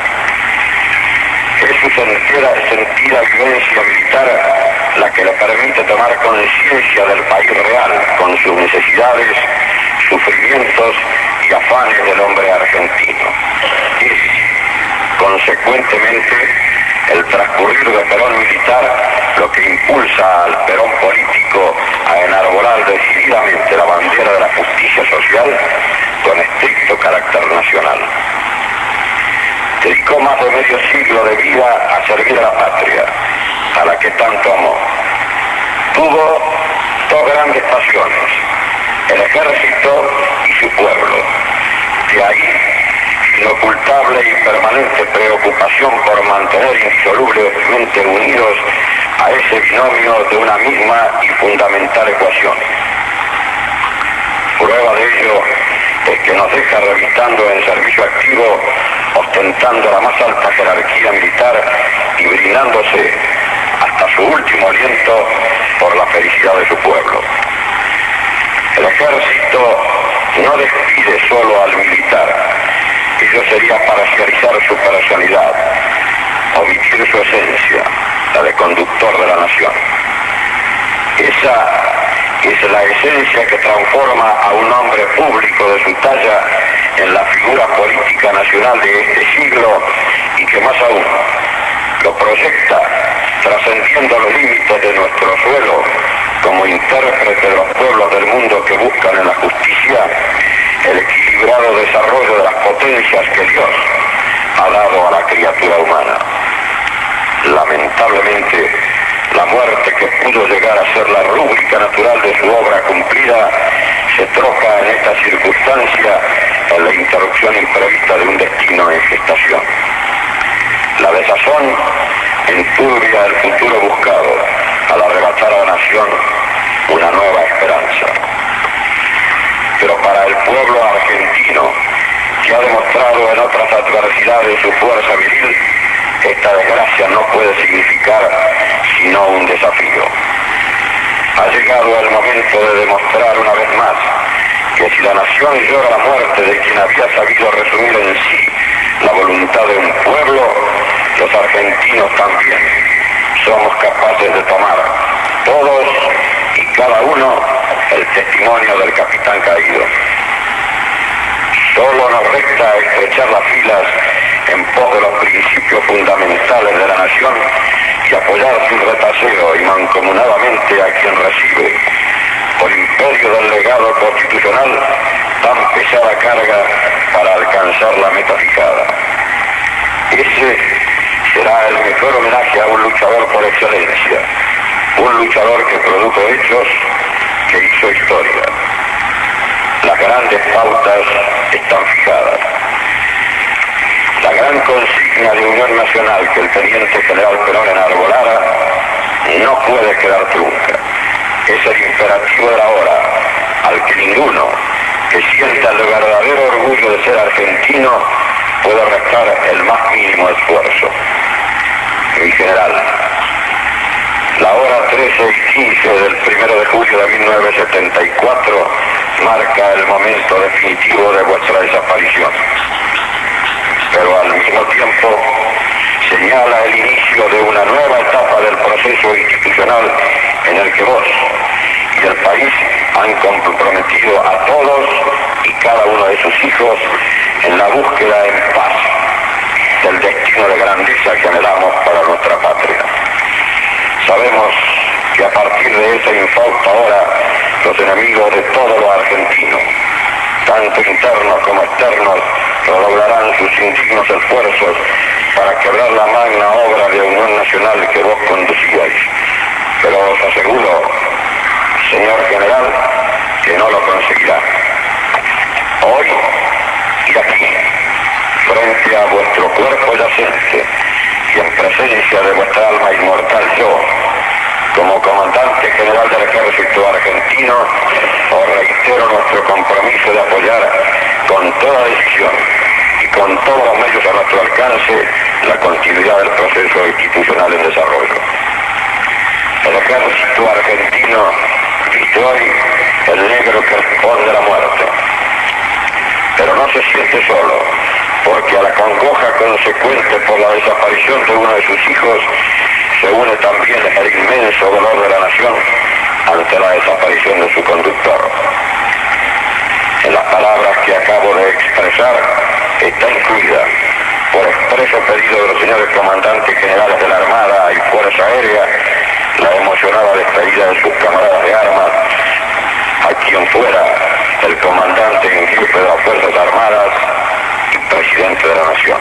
Es su sentida vivencia militar la que le permite tomar conciencia del país real, con sus necesidades, sufrimientos y afanes del hombre argentino. Es, consecuentemente, el transcurrir del Perón militar lo que impulsa al Perón político a enarbolar decididamente la bandera de la justicia social con estricto carácter nacional. Dedicó más de medio siglo de vida a servir a la patria, a la que tanto amó. Tuvo 2 grandes pasiones: el ejército y su pueblo. De ahí, inocultable y permanente preocupación por mantener indisolublemente unidos a ese binomio de una misma y fundamental ecuación. Prueba de ello es que nos deja revistando en servicio activo, ostentando la más alta jerarquía militar y brindándose hasta su último aliento por la felicidad de su pueblo. El ejército no despide solo al militar. Ello sería parcializar su personalidad, omitir su esencia, la de conductor de la nación. Esa es la esencia que transforma a un hombre público de su talla en la figura política nacional de este siglo y que más aún lo proyecta trascendiendo los límites de nuestro suelo como intérprete de los pueblos del mundo que buscan en la justicia el equilibrado desarrollo de las potencias que Dios ha dado a la criatura humana. Lamentablemente, la muerte que pudo llegar a ser la rúbrica natural de su obra cumplida se troca en esta circunstancia en la interrupción imprevista de un destino en gestación. La desazón enturbia el futuro buscado al arrebatar a la nación una nueva esperanza. Pero para el pueblo argentino, que ha demostrado en otras adversidades su fuerza viril, esta desgracia no puede significar sino un desafío. Ha llegado el momento de demostrar una vez más que si la nación llora la muerte de quien había sabido resumir en sí la voluntad de un pueblo, los argentinos también somos capaces de tomar todos y cada uno el testimonio del capitán caído. Solo nos resta estrechar las filas en pos de los principios fundamentales de la nación y apoyar sin retaseo y mancomunadamente a quien recibe, por imperio del legado constitucional, tan pesada carga para alcanzar la meta fijada. Ese será el mejor homenaje a un luchador por excelencia, un luchador que produjo hechos, que hizo historia. Las grandes pautas están fijadas. La gran consigna de unión nacional que el teniente general Perón enarbolara no puede quedar trunca. Es el imperativo de la hora, al que ninguno que sienta el verdadero orgullo de ser argentino puede restar el más mínimo esfuerzo. Mi general, la hora 13:15 del 1 de julio de 1974 marca el momento definitivo de vuestra desaparición. Pero al mismo tiempo señala el inicio de una nueva etapa del proceso institucional en el que vos y el país han comprometido a todos y cada uno de sus hijos en la búsqueda en paz del destino de grandeza que anhelamos para nuestra patria. Sabemos que a partir de esa infausta hora los enemigos de todos los argentinos, tanto internos como externos, redoblarán sus indignos esfuerzos para quebrar la magna obra de unión nacional que vos conducíais. Pero os aseguro, señor general, que no lo conseguirá. Hoy y aquí, frente a vuestro cuerpo yacente y en presencia de vuestra alma inmortal, yo, como comandante general del ejército argentino, os reitero nuestro compromiso de apoyar con toda decisión y con todos los medios a nuestro alcance la continuidad del proceso institucional en desarrollo. El ejército argentino viste hoy el negro que responde a la muerte. Pero no se siente solo, porque a la congoja consecuente por la desaparición de uno de sus hijos se une también el inmenso dolor de la nación ante la desaparición de su conductor. En las palabras que acabo de expresar está incluida, por expreso pedido de los señores comandantes generales de la Armada y Fuerza Aérea, la emocionada despedida de sus camaradas de armas, a quien fuera el comandante en jefe de las Fuerzas Armadas y presidente de la Nación.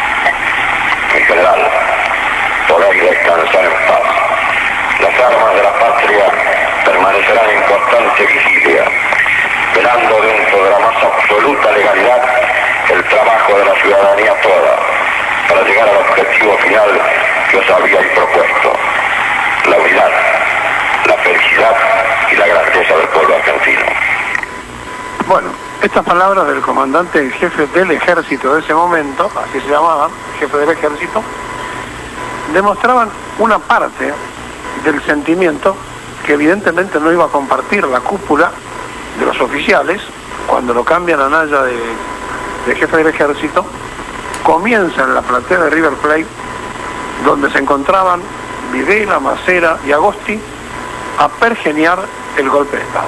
Mi general, podéis descansar en paz. Las armas de la patria permanecerán en constante vigilia, velando dentro de la más absoluta legalidad el trabajo de la ciudadanía toda, para llegar al objetivo final que os habíais propuesto: la unidad, la felicidad y la grandeza del pueblo argentino. Bueno, estas palabras del comandante en jefe del ejército de ese momento, así se llamaba, jefe del ejército, demostraban una parte del sentimiento que evidentemente no iba a compartir la cúpula de los oficiales. Cuando lo cambian a Naya de jefe del ejército, comienza en la platea de River Plate, donde se encontraban Videla, Macera y Agosti, a pergeniar el golpe de Estado.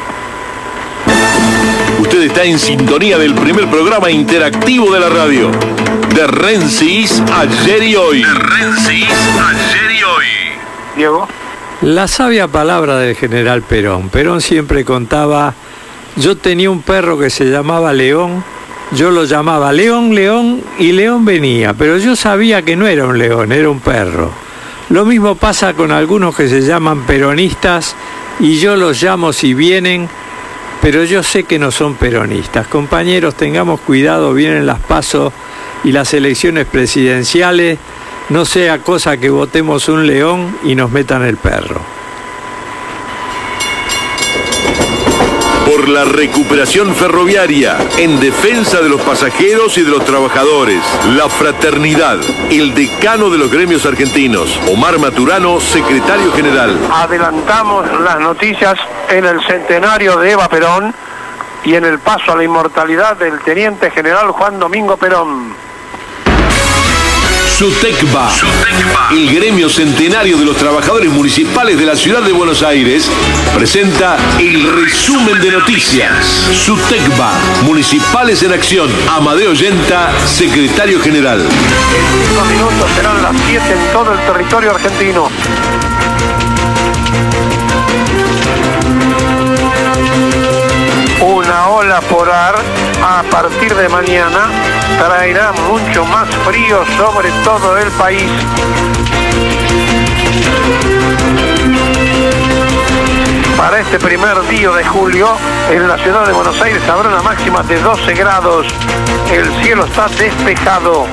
Usted está en sintonía del primer programa interactivo de la radio, de Rensis Ayer y Hoy. De Rensis Ayer y Hoy. Diego. La sabia palabra del general Perón. Perón siempre contaba: yo tenía un perro que se llamaba León, yo lo llamaba León, León, y León venía, pero yo sabía que no era un león, era un perro. Lo mismo pasa con algunos que se llaman peronistas y yo los llamo si vienen, pero yo sé que no son peronistas. Compañeros, tengamos cuidado, vienen las PASO y las elecciones presidenciales, no sea cosa que votemos un león y nos metan el perro. Por la recuperación ferroviaria, en defensa de los pasajeros y de los trabajadores, la fraternidad, el decano de los gremios argentinos, Omar Maturano, secretario general. Adelantamos las noticias en el centenario de Eva Perón y en el paso a la inmortalidad del teniente general Juan Domingo Perón. SUTECBA, el gremio centenario de los trabajadores municipales de la ciudad de Buenos Aires, presenta el resumen de noticias. SUTECBA, Municipales en Acción. Amadeo Yenta, secretario general. En 5 minutos serán las 7 en todo el territorio argentino. Una ola polar a partir de mañana traerá mucho más frío sobre todo el país. Para este primer día de julio, en la ciudad de Buenos Aires habrá una máxima de 12 grados. El cielo está despejado.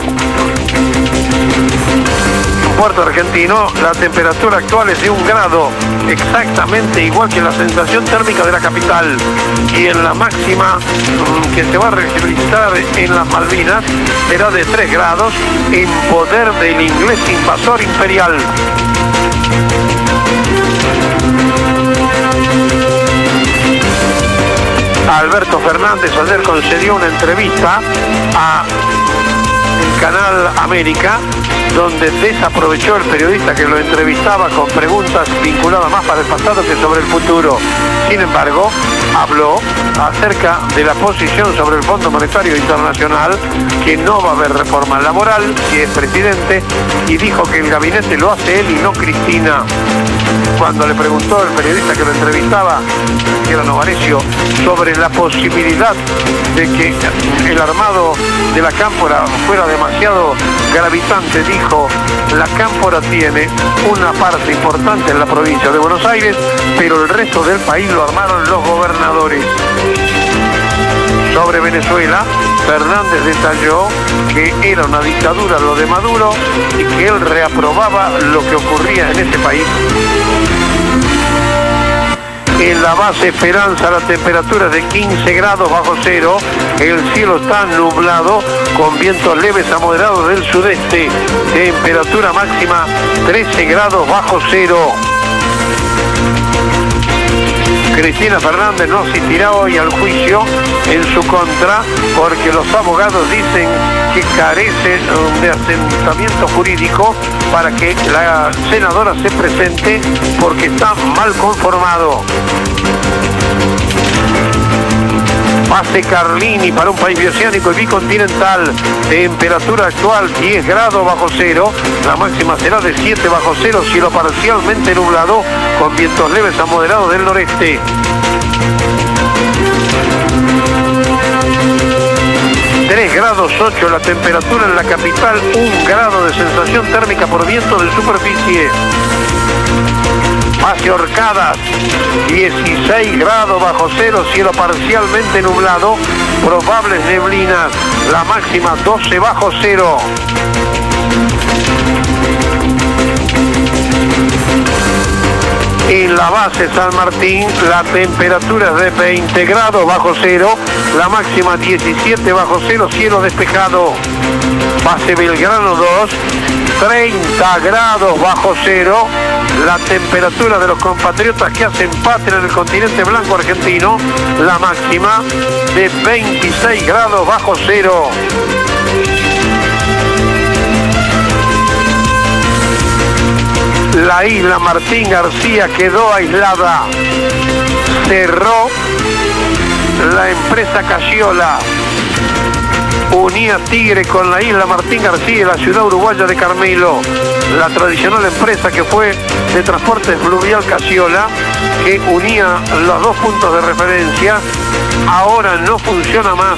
En Puerto Argentino, la temperatura actual es de 1 grado, exactamente igual que la sensación térmica de la capital. Y en la máxima que se va a registrar en las Malvinas será de 3 grados en poder del inglés invasor imperial. Alberto Fernández ayer concedió una entrevista a el Canal América, donde desaprovechó el periodista que lo entrevistaba con preguntas vinculadas más para el pasado que sobre el futuro. Sin embargo, habló acerca de la posición sobre el Fondo Monetario Internacional, que no va a haber reforma laboral si es presidente, y dijo que el gabinete lo hace él y no Cristina. Cuando le preguntó el periodista que lo entrevistaba, que era Novarecio, sobre la posibilidad de que el armado de la Cámpora fuera demasiado gravitante, dijo: la Cámpora tiene una parte importante en la provincia de Buenos Aires, pero el resto del país lo armaron los gobernadores. Sobre Venezuela, Fernández detalló que era una dictadura lo de Maduro y que él reaprobaba lo que ocurría en ese país. En la base Esperanza la temperatura es de 15 grados bajo cero, el cielo está nublado con vientos leves a moderados del sudeste, temperatura máxima 13 grados bajo cero. Cristina Fernández no asistirá hoy al juicio en su contra porque los abogados dicen que carece de asentamiento jurídico para que la senadora se presente porque está mal conformado. Pase Carlini para un país bioceánico y bicontinental. Temperatura actual 10 grados bajo cero. La máxima será de 7 bajo cero. Cielo parcialmente nublado con vientos leves a moderados del noreste. Grados 8 la temperatura en la capital, 1 grado de sensación térmica por viento de superficie. Pase Orcadas, 16 grados bajo cero, cielo parcialmente nublado, probables neblinas, la máxima 12 bajo cero. En la base San Martín la temperatura es de 20 grados bajo cero, la máxima 17 bajo cero, cielo despejado. Base Belgrano 2, 30 grados bajo cero, la temperatura de los compatriotas que hacen patria en el continente blanco argentino, la máxima de 26 grados bajo cero. La isla Martín García quedó aislada. Cerró la empresa Casciola. Unía Tigre con la isla Martín García y la ciudad uruguaya de Carmelo. La tradicional empresa que fue de transporte fluvial Casciola, que unía los dos puntos de referencia, ahora no funciona más.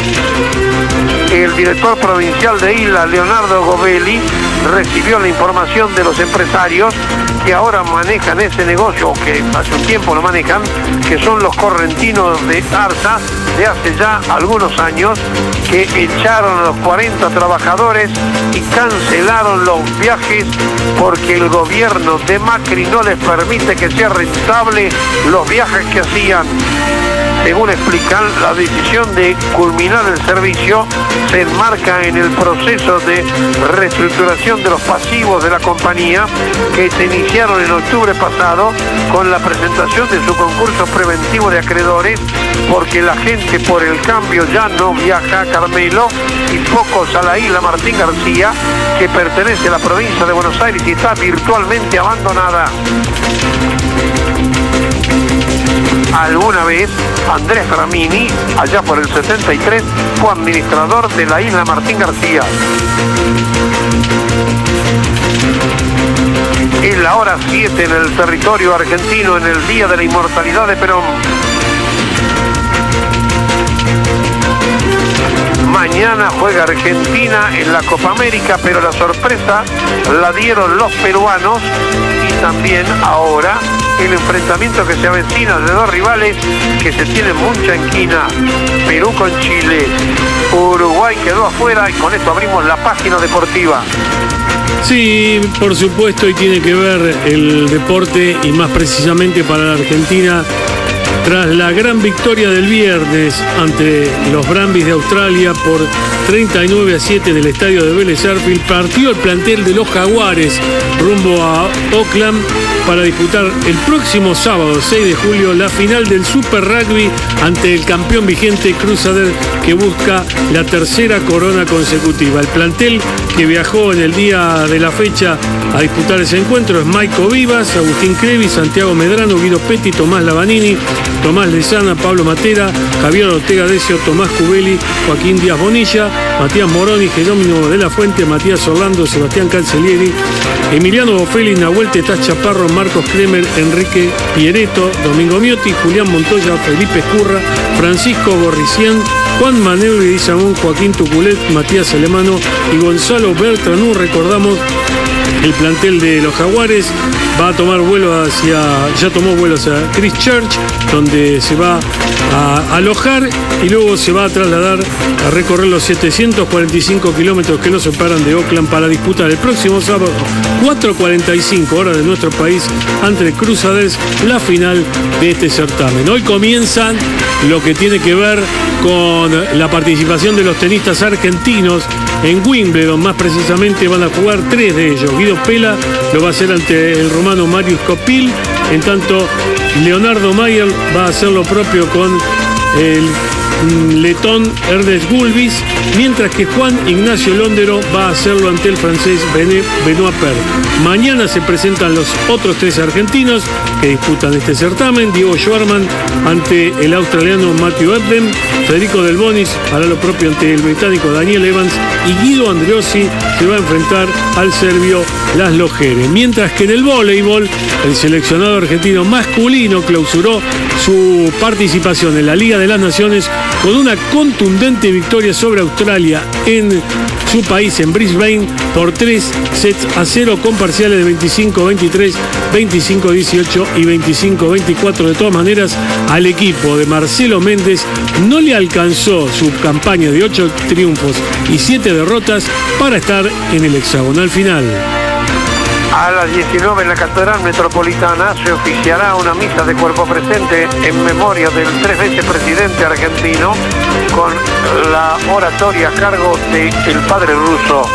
El director provincial de Isla, Leonardo Govelli, recibió la información de los empresarios que ahora manejan ese negocio, o que hace un tiempo lo manejan, que son los correntinos de Arza, de hace ya algunos años, que echaron a los 40 trabajadores y cancelaron los viajes porque el gobierno de Macri no les permite que sea rentable los viajes que hacían. Según explican, la decisión de culminar el servicio se enmarca en el proceso de reestructuración de los pasivos de la compañía que se iniciaron en octubre pasado con la presentación de su concurso preventivo de acreedores, porque la gente por el cambio ya no viaja a Carmelo y pocos a la isla Martín García, que pertenece a la provincia de Buenos Aires y está virtualmente abandonada. Alguna vez Andrés Framini, allá por el 73, fue administrador de la isla Martín García. Es la hora 7 en el territorio argentino, en el Día de la Inmortalidad de Perón. Mañana juega Argentina en la Copa América, pero la sorpresa la dieron los peruanos, y también ahora el enfrentamiento que se avecina de dos rivales que se tienen mucha enquina. Perú con Chile. Uruguay quedó afuera y con esto abrimos la página deportiva. Sí, por supuesto, y tiene que ver el deporte, y más precisamente para la Argentina, tras la gran victoria del viernes ante los Brumbies de Australia por 39-7 en el estadio de Vélez Sarsfield, partió el plantel de los Jaguares rumbo a Auckland para disputar el próximo sábado 6 de julio la final del Super Rugby ante el campeón vigente Crusader, que busca la tercera corona consecutiva. El plantel que viajó en el día de la fecha a disputar ese encuentro es Maico Vivas, Agustín Crevi, Santiago Medrano, Guido Petti, Tomás Lavanini, Tomás Lezana, Pablo Matera, Javier Ortega Decio, Tomás Cubeli, Joaquín Díaz Bonilla, Matías Moroni, Jerónimo de la Fuente, Matías Orlando, Sebastián Cancellieri, Emiliano Bofelli, Nahuel Tetaz Chaparro, Marcos Kremer, Enrique Pieretto, Domingo Miotti, Julián Montoya, Felipe Escurra, Francisco Borricián, Juan Manuel Guizamón, Joaquín Tuculet, Matías Alemano y Gonzalo Bertranú. Recordamos, el plantel de los Jaguares va a tomar vuelo ya tomó vuelo hacia Christchurch, donde se va a alojar y luego se va a trasladar a recorrer los 745 kilómetros que nos separan de Auckland para disputar el próximo sábado, 4:45 horas de nuestro país, ante Crusaders, la final de este certamen. Hoy comienzan lo que tiene que ver con la participación de los tenistas argentinos en Wimbledon. Más precisamente van a jugar 3 de ellos. Guido Pella lo va a hacer ante el rumano Marius Copil, en tanto Leonardo Mayer va a hacer lo propio con el letón Ernest Gulbis, mientras que Juan Ignacio Londero va a hacerlo ante el francés Benoît Paire. Mañana se presentan los otros 3 argentinos que disputan este certamen: Diego Schwarman ante el australiano Matthew Ebden, Federico Del Bonis hará lo propio ante el británico Daniel Evans, y Guido Andreossi se va a enfrentar al serbio Laszlo Djere. Mientras que en el voleibol, el seleccionado argentino masculino clausuró su participación en la Liga de las Naciones con una contundente victoria sobre Australia en su país, en Brisbane, por 3-0 con parciales de 25-23, 25-18 y 25-24. De todas maneras, al equipo de Marcelo Méndez no le alcanzó su campaña de 8 triunfos y 7 derrotas para estar en el hexagonal final. A las 19 en la Catedral Metropolitana se oficiará una misa de cuerpo presente en memoria del 3 veces presidente argentino, con la oratoria a cargo del padre Russo.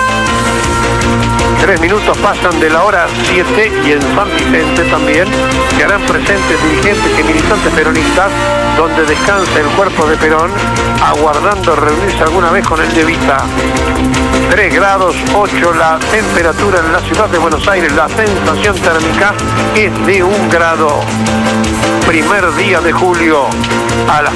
3 minutos pasan de la hora 7 y en San Vicente también se harán presentes dirigentes y militantes peronistas, donde descansa el cuerpo de Perón, aguardando reunirse alguna vez con el de Evita. 3 grados 8 la temperatura en la ciudad de Buenos Aires, la sensación térmica es de 1 grado. Primer día de julio, a las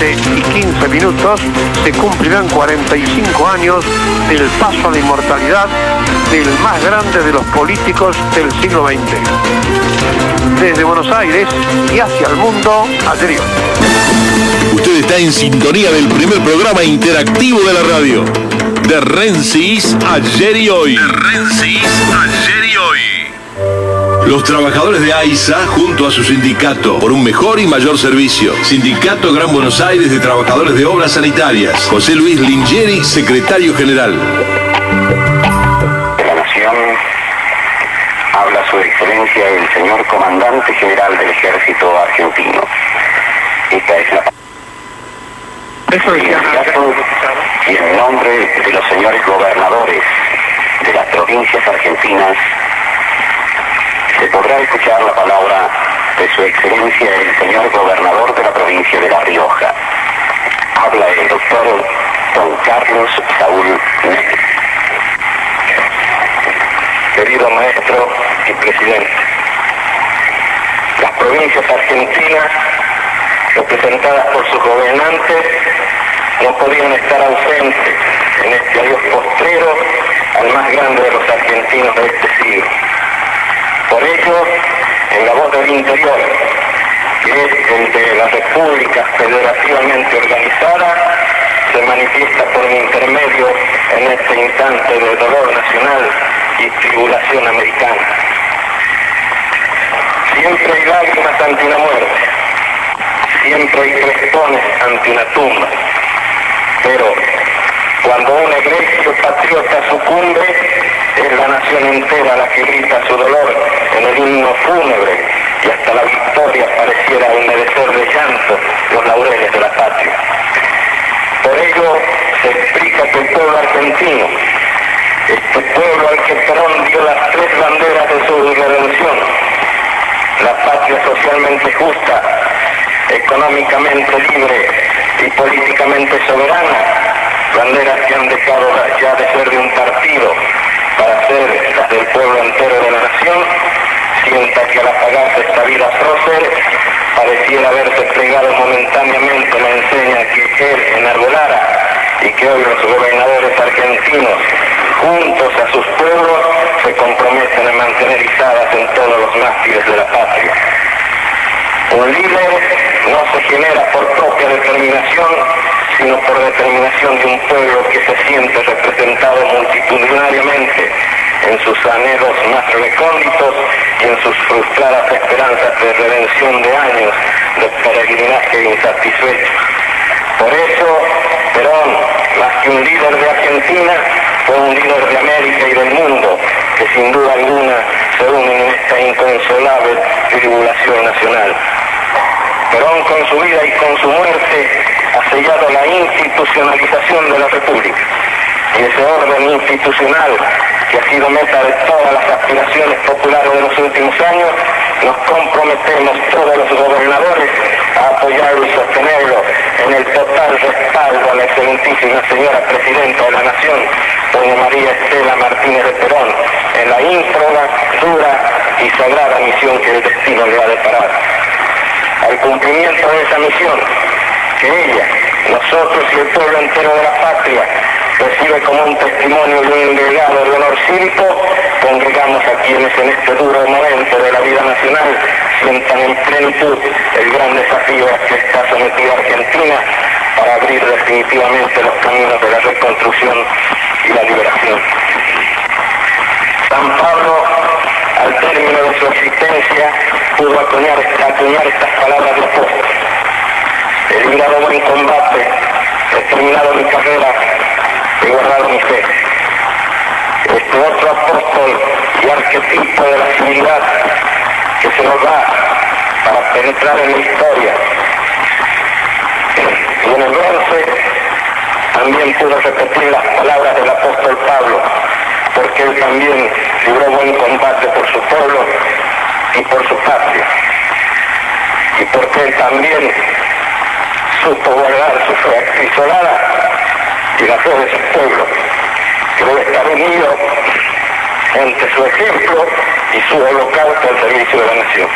13:15 se cumplirán 45 años del paso a la inmortalidad del más grande de los políticos del siglo XX. Desde Buenos Aires y hacia el mundo, ayer y hoy. Usted está en sintonía del primer programa interactivo de la radio. De Rensis, ayer y hoy. De Rensis, ayer y hoy. Los trabajadores de AISA, junto a su sindicato, por un mejor y mayor servicio. Sindicato Gran Buenos Aires de Trabajadores de Obras Sanitarias. José Luis Lingieri, secretario general. De la Nación, habla su excelencia el señor comandante general del Ejército Argentino. Esta es la... y en nombre de los señores gobernadores de las provincias argentinas, se podrá escuchar la palabra de su excelencia el señor gobernador de la provincia de La Rioja. Habla el doctor don Carlos Saúl Negri. Querido maestro y presidente, las provincias argentinas, representadas por sus gobernantes, no podían estar ausentes en este adiós postrero al más grande de los argentinos de este siglo. Por ello, en la voz del interior, que es el de la República federativamente organizada, se manifiesta por mi intermedio en este instante de dolor nacional y tribulación americana. Siempre hay lágrimas ante una muerte, siempre hay crestones ante una tumba, pero cuando un egregio patriota sucumbe, es la nación entera la que grita su dolor en el himno fúnebre, y hasta la victoria pareciera humedecer de llanto los laureles de la patria. Por ello se explica que el pueblo argentino, este pueblo al que Perón dio las 3 banderas de su revolución, la patria socialmente justa, económicamente libre y políticamente soberana, banderas que han dejado ya de ser de un partido para ser las del pueblo entero de la nación, sienta que al apagarse esta vida prócer pareciera haberse plegado momentáneamente la enseña que él enarbolara, y que hoy los gobernadores argentinos, juntos a sus pueblos, se comprometen a mantener izadas en todos los mástiles de la patria. Un líder no se genera por propia determinación, sino por determinación de un pueblo que se siente representado multitudinariamente en sus anhelos más recónditos y en sus frustradas esperanzas de redención de años de peregrinaje insatisfechos. Por eso, Perón, más que un líder de Argentina, fue un líder de América y del mundo, que sin duda alguna se unen en esta inconsolable tribulación nacional. Perón, con su vida y con su muerte, ha sellado la institucionalización de la República. Y ese orden institucional, que ha sido meta de todas las aspiraciones populares de los últimos años, nos comprometemos todos los gobernadores a apoyarlo y sostenerlo en el total respaldo a la excelentísima señora Presidenta de la Nación, doña María Estela Martínez de Perón, en la ímproba, dura y sagrada misión que el destino le ha deparado. Al cumplimiento de esa misión, que ella, nosotros y el pueblo entero de la patria recibe como un testimonio y un legado de honor cívico, congregamos a quienes en este duro momento de la vida nacional sientan en plenitud el gran desafío a que está sometida Argentina para abrir definitivamente los caminos de la reconstrucción y la liberación. San Pablo, al término de su existencia, pudo acuñar estas palabras de apóstol: he librado buen combate, he terminado mi carrera, he guardado mi fe. Este otro apóstol y arquetipo de la civilidad que se nos da para penetrar en la historia. Y en el bronce también pudo repetir las palabras del apóstol Pablo, porque él también libró buen combate por su pueblo y por su patria, y porque él también supo guardar su fe acrisolada y la fe de su pueblo, que debe estar unido entre su ejemplo y su holocausto al servicio de la nación.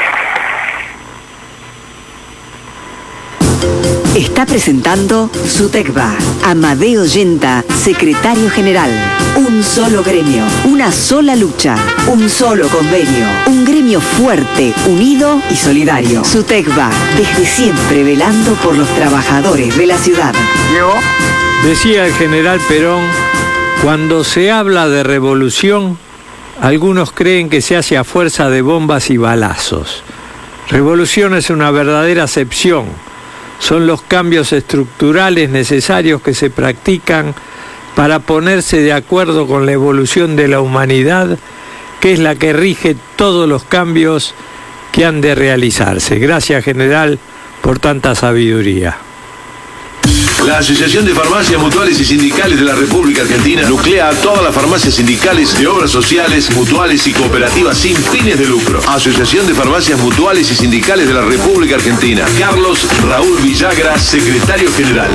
Está presentando su TECVA. Amadeo Yenta, secretario general. Un solo gremio, una sola lucha, un solo convenio. Un gremio fuerte, unido y solidario. Su TECVA, desde siempre velando por los trabajadores de la ciudad. Decía el general Perón, cuando se habla de revolución, algunos creen que se hace a fuerza de bombas y balazos. Revolución es una verdadera acepción. Son los cambios estructurales necesarios que se practican para ponerse de acuerdo con la evolución de la humanidad, que es la que rige todos los cambios que han de realizarse. Gracias, general, por tanta sabiduría. La Asociación de Farmacias Mutuales y Sindicales de la República Argentina nuclea a todas las farmacias sindicales de obras sociales, mutuales y cooperativas sin fines de lucro. Asociación de Farmacias Mutuales y Sindicales de la República Argentina. Carlos Raúl Villagra, secretario general.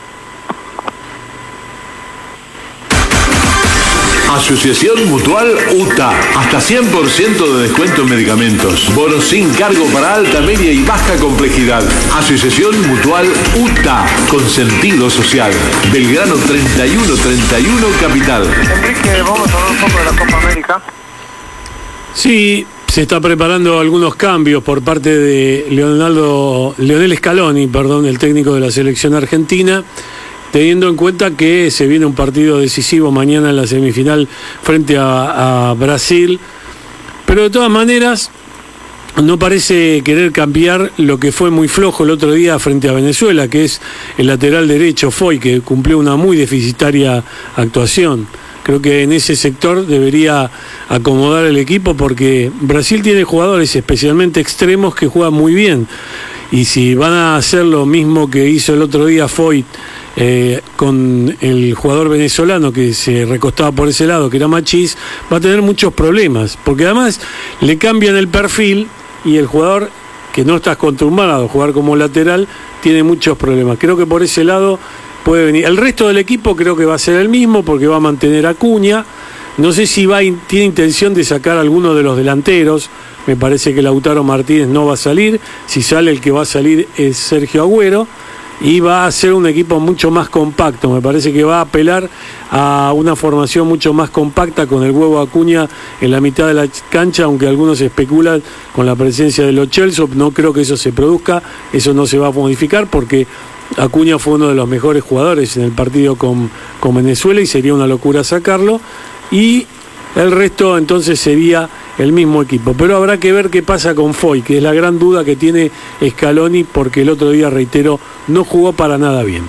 Asociación Mutual UTA. Hasta 100% de descuento en medicamentos. Bonos sin cargo para alta, media y baja complejidad. Asociación Mutual UTA. Con sentido social. Belgrano 3131 Capital. Enrique, vamos a hablar un poco de la Copa América. Sí, se está preparando algunos cambios por parte de Lionel Scaloni, el técnico de la selección argentina, teniendo en cuenta que se viene un partido decisivo mañana en la semifinal frente a Brasil, pero de todas maneras no parece querer cambiar lo que fue muy flojo el otro día frente a Venezuela, que es el lateral derecho Foy, que cumplió una muy deficitaria actuación. Creo que en ese sector debería acomodar el equipo, porque Brasil tiene jugadores, especialmente extremos, que juegan muy bien, y si van a hacer lo mismo que hizo el otro día Foy con el jugador venezolano que se recostaba por ese lado, que era Machís, va a tener muchos problemas, porque además le cambian el perfil y el jugador que no está acostumbrado a jugar como lateral tiene muchos problemas. Creo que por ese lado puede venir. El resto del equipo creo que va a ser el mismo, porque va a mantener a Acuña. No sé si tiene intención de sacar a alguno de los delanteros. Me parece que Lautaro Martínez no va a salir. Si sale, el que va a salir es Sergio Agüero. Y va a ser un equipo mucho más compacto. Me parece que va a apelar a una formación mucho más compacta, con el huevo Acuña en la mitad de la cancha, aunque algunos especulan con la presencia de Lo Celso. No creo que eso se produzca, eso no se va a modificar, porque Acuña fue uno de los mejores jugadores en el partido con Venezuela y sería una locura sacarlo, y el resto entonces sería el mismo equipo. Pero habrá que ver qué pasa con Foy, que es la gran duda que tiene Scaloni, porque el otro día, reitero, no jugó para nada bien.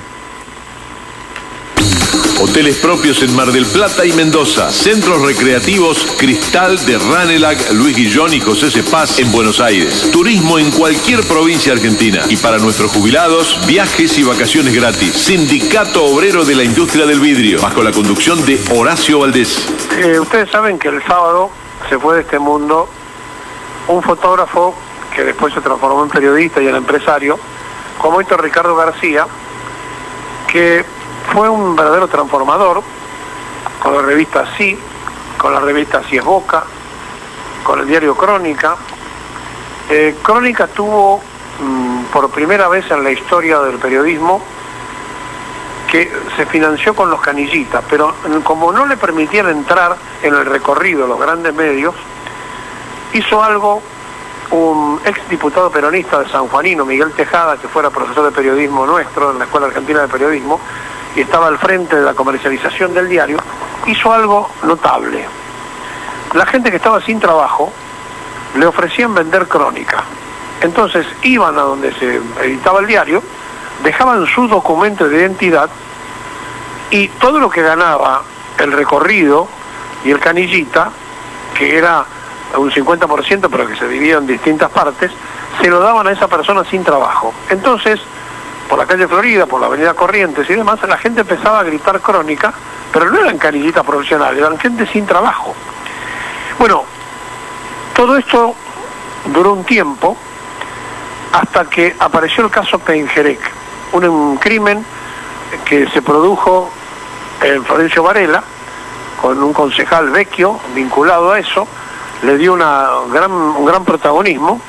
Hoteles propios en Mar del Plata y Mendoza. Centros recreativos Cristal de Ranelagh, Luis Guillón y José Cepaz en Buenos Aires. Turismo en cualquier provincia argentina. Y para nuestros jubilados, viajes y vacaciones gratis. Sindicato Obrero de la Industria del Vidrio, bajo la conducción de Horacio Valdés. Ustedes saben que el sábado se fue de este mundo un fotógrafo que después se transformó en periodista y en empresario, como Héctor Ricardo García, que fue un verdadero transformador, con la revista Sí, con la revista Así es Boca, con el diario Crónica. Crónica tuvo por primera vez en la historia del periodismo que se financió con los canillitas, pero como no le permitían entrar en el recorrido los grandes medios, hizo algo un ex diputado peronista de San Juanino, Miguel Tejada, que fuera profesor de periodismo nuestro en la Escuela Argentina de Periodismo y estaba al frente de la comercialización del diario, hizo algo notable. La gente que estaba sin trabajo le ofrecían vender Crónica. Entonces iban a donde se editaba el diario, dejaban su documento de identidad, y todo lo que ganaba el recorrido y el canillita, que era un 50%, pero que se dividía en distintas partes, se lo daban a esa persona sin trabajo. Entonces, por la calle Florida, por la avenida Corrientes y demás, la gente empezaba a gritar Crónica, pero no eran canillitas profesionales, eran gente sin trabajo. Bueno, todo esto duró un tiempo, hasta que apareció el caso Pengerek, un crimen que se produjo en Florencio Varela, con un concejal Vecchio vinculado a eso, le dio un gran protagonismo,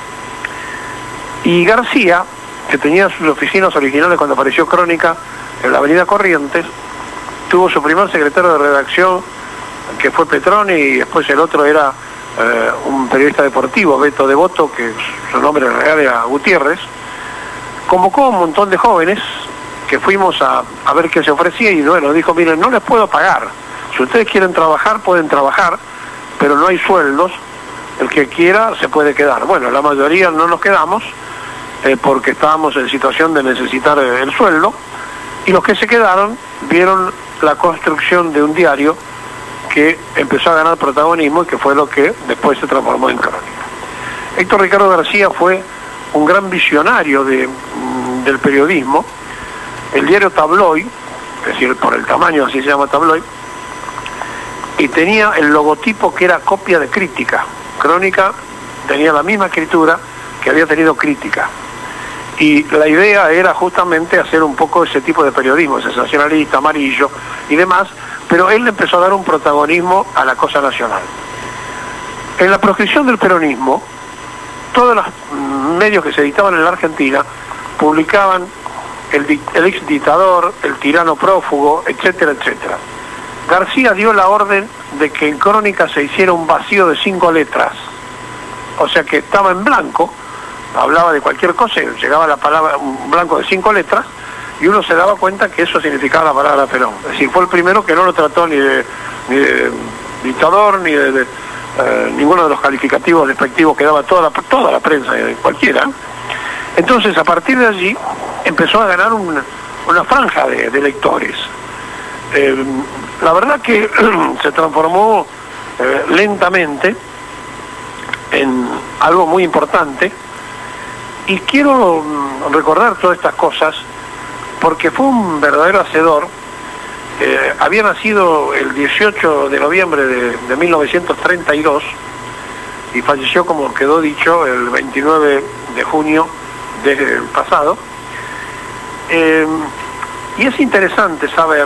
y García, que tenía sus oficinas originales cuando apareció Crónica en la avenida Corrientes, tuvo su primer secretario de redacción, que fue Petroni, y después el otro era un periodista deportivo, Beto Devoto, que su nombre real era Gutiérrez. Convocó a un montón de jóvenes que fuimos a ver qué se ofrecía, y bueno, dijo: miren, no les puedo pagar, si ustedes quieren trabajar pueden trabajar, pero no hay sueldos, el que quiera se puede quedar. Bueno, la mayoría no nos quedamos porque estábamos en situación de necesitar el sueldo, y los que se quedaron vieron la construcción de un diario que empezó a ganar protagonismo y que fue lo que después se transformó en Crónica. Héctor Ricardo García fue un gran visionario del periodismo, el diario Tabloid, es decir, por el tamaño así se llama Tabloid, y tenía el logotipo que era copia de Crítica. Crónica tenía la misma escritura que había tenido Crítica. Y la idea era justamente hacer un poco ese tipo de periodismo, sensacionalista, amarillo y demás, pero él le empezó a dar un protagonismo a la cosa nacional. En la proscripción del peronismo, todos los medios que se editaban en la Argentina publicaban el ex dictador, el tirano prófugo, etcétera, etcétera. García dio la orden de que en Crónica se hiciera un vacío de 5 letras, o sea que estaba en blanco, hablaba de cualquier cosa y llegaba la palabra, un blanco de 5 letras, y uno se daba cuenta que eso significaba la palabra Perón. Es decir, fue el primero que no lo trató ni de dictador, ni de ninguno de los calificativos despectivos que daba toda la prensa, cualquiera. Entonces, a partir de allí, empezó a ganar una franja de lectores. La verdad que se transformó lentamente en algo muy importante, y quiero recordar todas estas cosas porque fue un verdadero hacedor. Había nacido el 18 de noviembre de 1932 y falleció, como quedó dicho, el 29 de junio del pasado. Y es interesante saber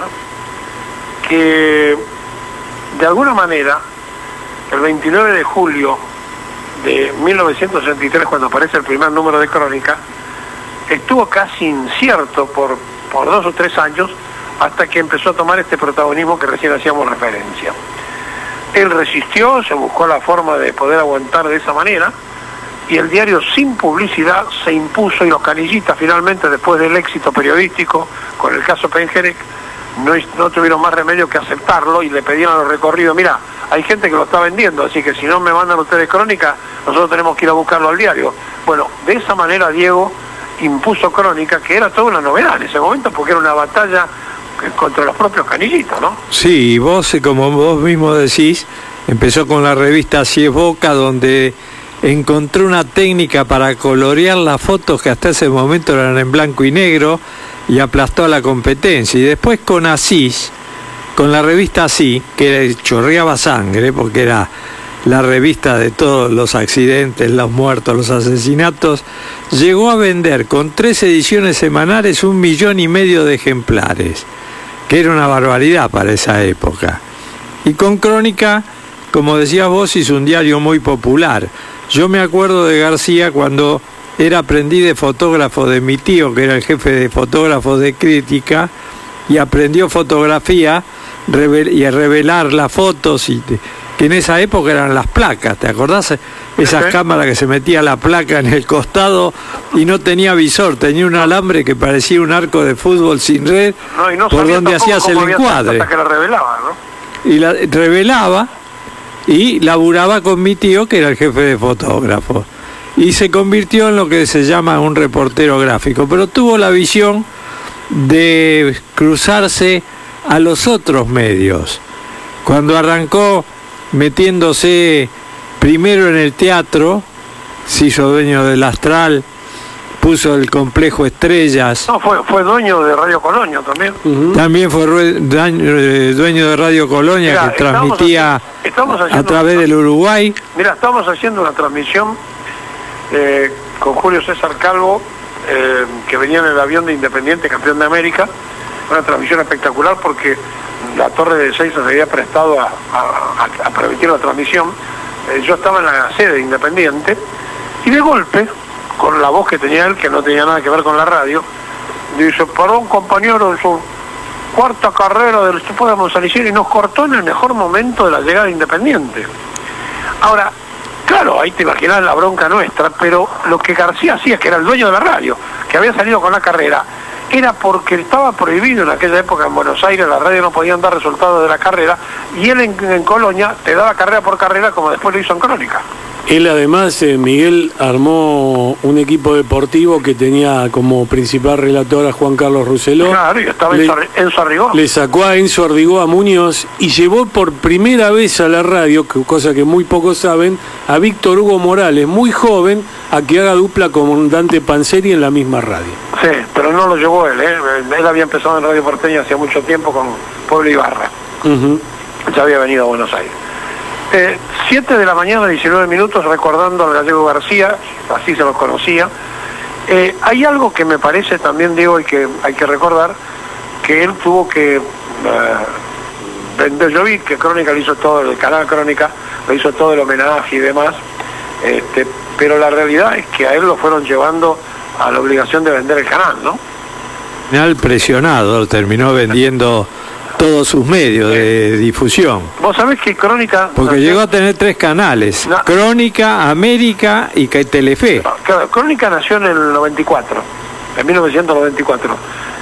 que de alguna manera el 29 de julio de 1963, cuando aparece el primer número de Crónica, estuvo casi incierto por 2 o 3 años, hasta que empezó a tomar este protagonismo que recién hacíamos referencia. Él resistió, se buscó la forma de poder aguantar de esa manera, y el diario sin publicidad se impuso, y los canillistas finalmente, después del éxito periodístico con el caso Pengerek, no tuvieron más remedio que aceptarlo, y le pedían a los recorridos: mira, hay gente que lo está vendiendo, así que si no me mandan ustedes Crónica, nosotros tenemos que ir a buscarlo al diario. Bueno, de esa manera Diego impuso Crónica, que era toda una novedad en ese momento, porque era una batalla contra los propios canillistas, ¿no? Sí, vos, como vos mismo decís, empezó con la revista Así es Boca, donde encontró una técnica para colorear las fotos que hasta ese momento eran en blanco y negro, y aplastó a la competencia. Y después con Asís, con la revista Así, que chorreaba sangre, porque era la revista de todos los accidentes, los muertos, los asesinatos, llegó a vender con 3 ediciones semanales 1,5 millones de ejemplares, que era una barbaridad para esa época. Y con Crónica, como decías vos, hizo un diario muy popular. Yo me acuerdo de García cuando era aprendiz de fotógrafo de mi tío, que era el jefe de fotógrafos de Crítica, y aprendió fotografía y a revelar las fotos, y que en esa época eran las placas, ¿te acordás? Esas cámaras que se metía la placa en el costado y no tenía visor, tenía un alambre que parecía un arco de fútbol sin red, por donde hacías el encuadre. Hasta que la revelaba, ¿no? Y la revelaba, y laburaba con mi tío, que era el jefe de fotógrafos, y se convirtió en lo que se llama un reportero gráfico, pero tuvo la visión de cruzarse a los otros medios. Cuando arrancó metiéndose primero en el teatro, se hizo dueño del Astral, puso el Complejo Estrellas. No, fue dueño de Radio Colonia también. También fue dueño de Radio Colonia. Mirá, que transmitía a través del Uruguay. Mira, estamos haciendo una transmisión con Julio César Calvo, que venía en el avión de Independiente, campeón de América. Una transmisión espectacular porque la Torre de Ezeiza se había prestado a permitir la transmisión. Yo estaba en la sede de Independiente, y de golpe, con la voz que tenía él, que no tenía nada que ver con la radio, dice: perdón, compañero, en su 4ª carrera del equipo de Monsalicieri, y nos cortó en el mejor momento de la llegada de Independiente. Ahora, claro, ahí te imaginas la bronca nuestra, pero lo que García hacía, que era el dueño de la radio, que había salido con la carrera, era porque estaba prohibido en aquella época en Buenos Aires, la radio no podían dar resultados de la carrera, y él en Colonia te daba carrera por carrera, como después lo hizo en Crónica. Él además, Miguel, armó un equipo deportivo que tenía como principal relator a Juan Carlos Rousselot. Claro, y estaba Enzo Ardigó. Le sacó a Enzo Ardigó, a Muñoz, y llevó por primera vez a la radio, cosa que muy pocos saben, a Víctor Hugo Morales, muy joven, a que haga dupla con Dante Panzeri en la misma radio. Sí, pero no lo llevó él, ¿eh? Él había empezado en Radio Porteña hacía mucho tiempo con Pueblo Ibarra. Ya había venido a Buenos Aires. 7 de la mañana, 19 minutos, recordando al Gallego García, así se los conocía. Hay algo que me parece también, digo, y que hay que recordar, que él tuvo que vender. Yo vi que Crónica le hizo todo, el canal Crónica le hizo todo el homenaje y demás, pero la realidad es que a él lo fueron llevando a la obligación de vender el canal, ¿no? Final presionado, terminó vendiendo todos sus medios de difusión. Vos sabés que Crónica... Porque llegó a tener 3 canales, Crónica, América y Telefe. Claro, Crónica nació en el 94, en 1994.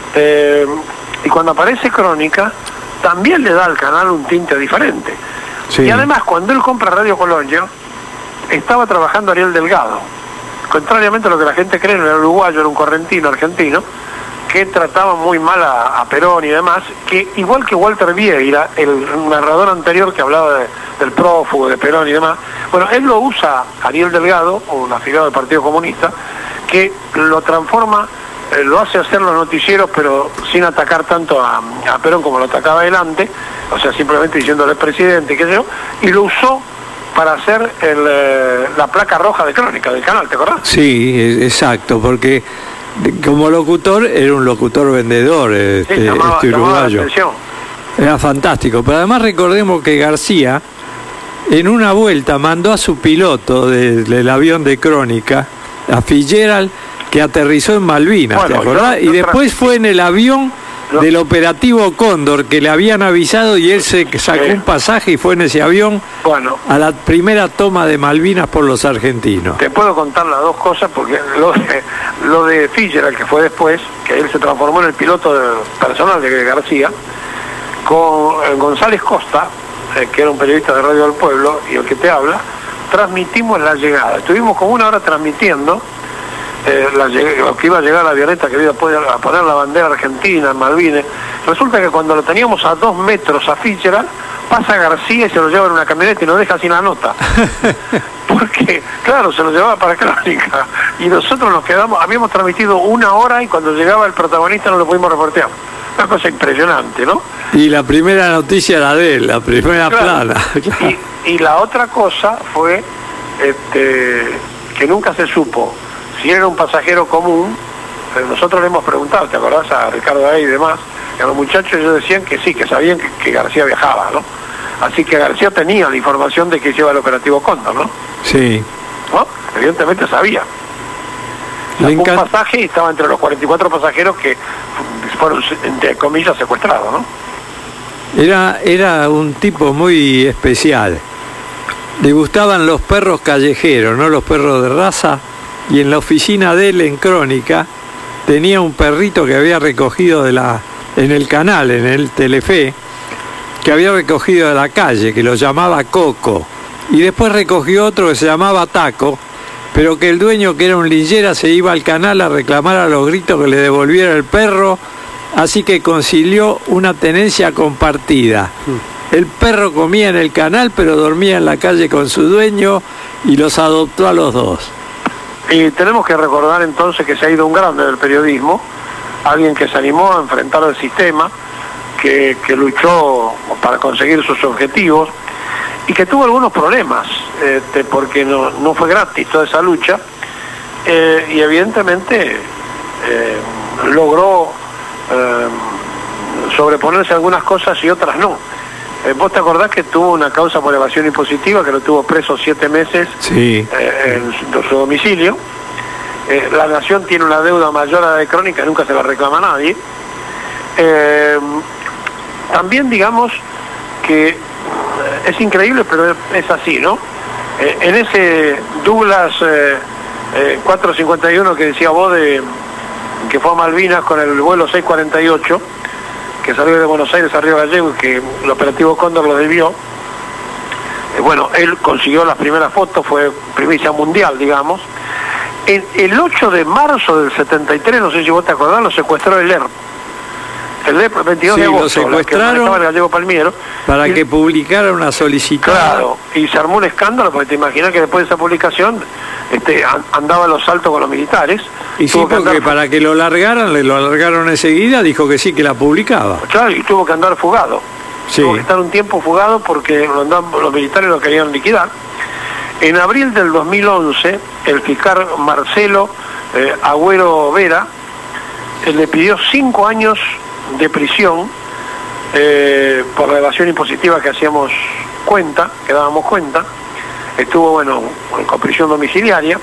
Y cuando aparece Crónica, también le da al canal un tinte diferente. Sí. Y además, cuando él compra Radio Colonia, estaba trabajando Ariel Delgado. Contrariamente a lo que la gente cree, no era uruguayo, era un correntino, argentino, que trataba muy mal a Perón y demás, que igual que Walter Vieira, el narrador anterior que hablaba del prófugo, de Perón y demás, bueno, él lo usa Ariel Delgado, un afiliado del Partido Comunista, que lo transforma, lo hace hacer los noticieros, pero sin atacar tanto a Perón como lo atacaba adelante, o sea, simplemente diciéndole presidente, qué sé yo, y lo usó para hacer la placa roja de Crónica del canal, ¿te acordás? Sí, exacto, porque como locutor era un locutor vendedor, llamaba uruguayo. Era fantástico, pero además recordemos que García en una vuelta mandó a su piloto del avión de Crónica, a Fitzgerald, que aterrizó en Malvinas, bueno, ¿te acordás? Y después fue en el avión del operativo Cóndor, que le habían avisado, y él se sacó un pasaje y fue en ese avión a la primera toma de Malvinas por los argentinos. Te puedo contar las dos cosas, porque lo de Fitzgerald, que fue después, que él se transformó en el piloto personal de García, con González Costa, que era un periodista de Radio del Pueblo, y el que te habla, transmitimos la llegada. Estuvimos como 1 hora transmitiendo lo que iba a llegar a la avioneta, que iba a poner la bandera argentina en Malvinas. Resulta que cuando lo teníamos a 2 metros a Fitzgerald, pasa García y se lo lleva en una camioneta y nos deja sin la nota. Porque, claro, se lo llevaba para Crónica. Y nosotros nos quedamos, habíamos transmitido 1 hora y cuando llegaba el protagonista no lo pudimos reportear. Una cosa impresionante, ¿no? Y la primera noticia era de él, la primera plana. Claro. Y la otra cosa fue que nunca se supo si era un pasajero común. Nosotros le hemos preguntado, ¿te acordás? A Ricardo Ay y demás, y a los muchachos ellos decían que sí, que sabían que García viajaba, ¿no? Así que García tenía la información de que lleva el operativo Cóndor, ¿no? Sí. ¿No? Evidentemente sabía. Un pasaje y estaba entre los 44 pasajeros que fueron, entre comillas, secuestrados, ¿no? Era un tipo muy especial. Le gustaban los perros callejeros, no los perros de raza. Y en la oficina de él en Crónica tenía un perrito que había recogido en el canal, en el Telefe, que había recogido de la calle, que lo llamaba Coco. Y después recogió otro que se llamaba Taco, pero que el dueño, que era un linchera, se iba al canal a reclamar a los gritos que le devolviera el perro, así que concilió una tenencia compartida. El perro comía en el canal, pero dormía en la calle con su dueño, y los adoptó a los dos. Y tenemos que recordar entonces que se ha ido un grande del periodismo, alguien que se animó a enfrentar al sistema, que luchó para conseguir sus objetivos y que tuvo algunos problemas, porque no fue gratis toda esa lucha, y evidentemente logró sobreponerse a algunas cosas y otras no. ¿Vos te acordás que tuvo una causa por evasión impositiva, que lo tuvo preso 7 meses en su domicilio? La Nación tiene una deuda mayor a la de Crónica, nunca se la reclama a nadie. También digamos que es increíble, pero es así, ¿no? En ese Douglas 451 que decía vos, que fue a Malvinas con el vuelo 648, que salió de Buenos Aires a Río Gallegos y que el operativo Cóndor lo desvió. Bueno, él consiguió las primeras fotos, fue primicia mundial, digamos. El 8 de marzo del 73, no sé si vos te acordás, lo secuestró el ERP. El 22 Sí, de lo agosto, la que secuestraron manejaba el gallego Palmiero. para Y- que publicara una solicitud. Claro, y se armó un escándalo, porque te imaginas que después de esa publicación andaba a los saltos con los militares. Y sí, Tuvo que porque andar- para que lo largaran, le lo largaron enseguida, dijo que sí, que la publicaba. Claro, y tuvo que andar fugado. Sí. Tuvo que estar un tiempo fugado porque los militares lo querían liquidar. En abril del 2011, el fiscal Marcelo Agüero Vera le pidió 5 años de prisión por la evasión impositiva que dábamos cuenta. Estuvo, bueno, con prisión domiciliaria.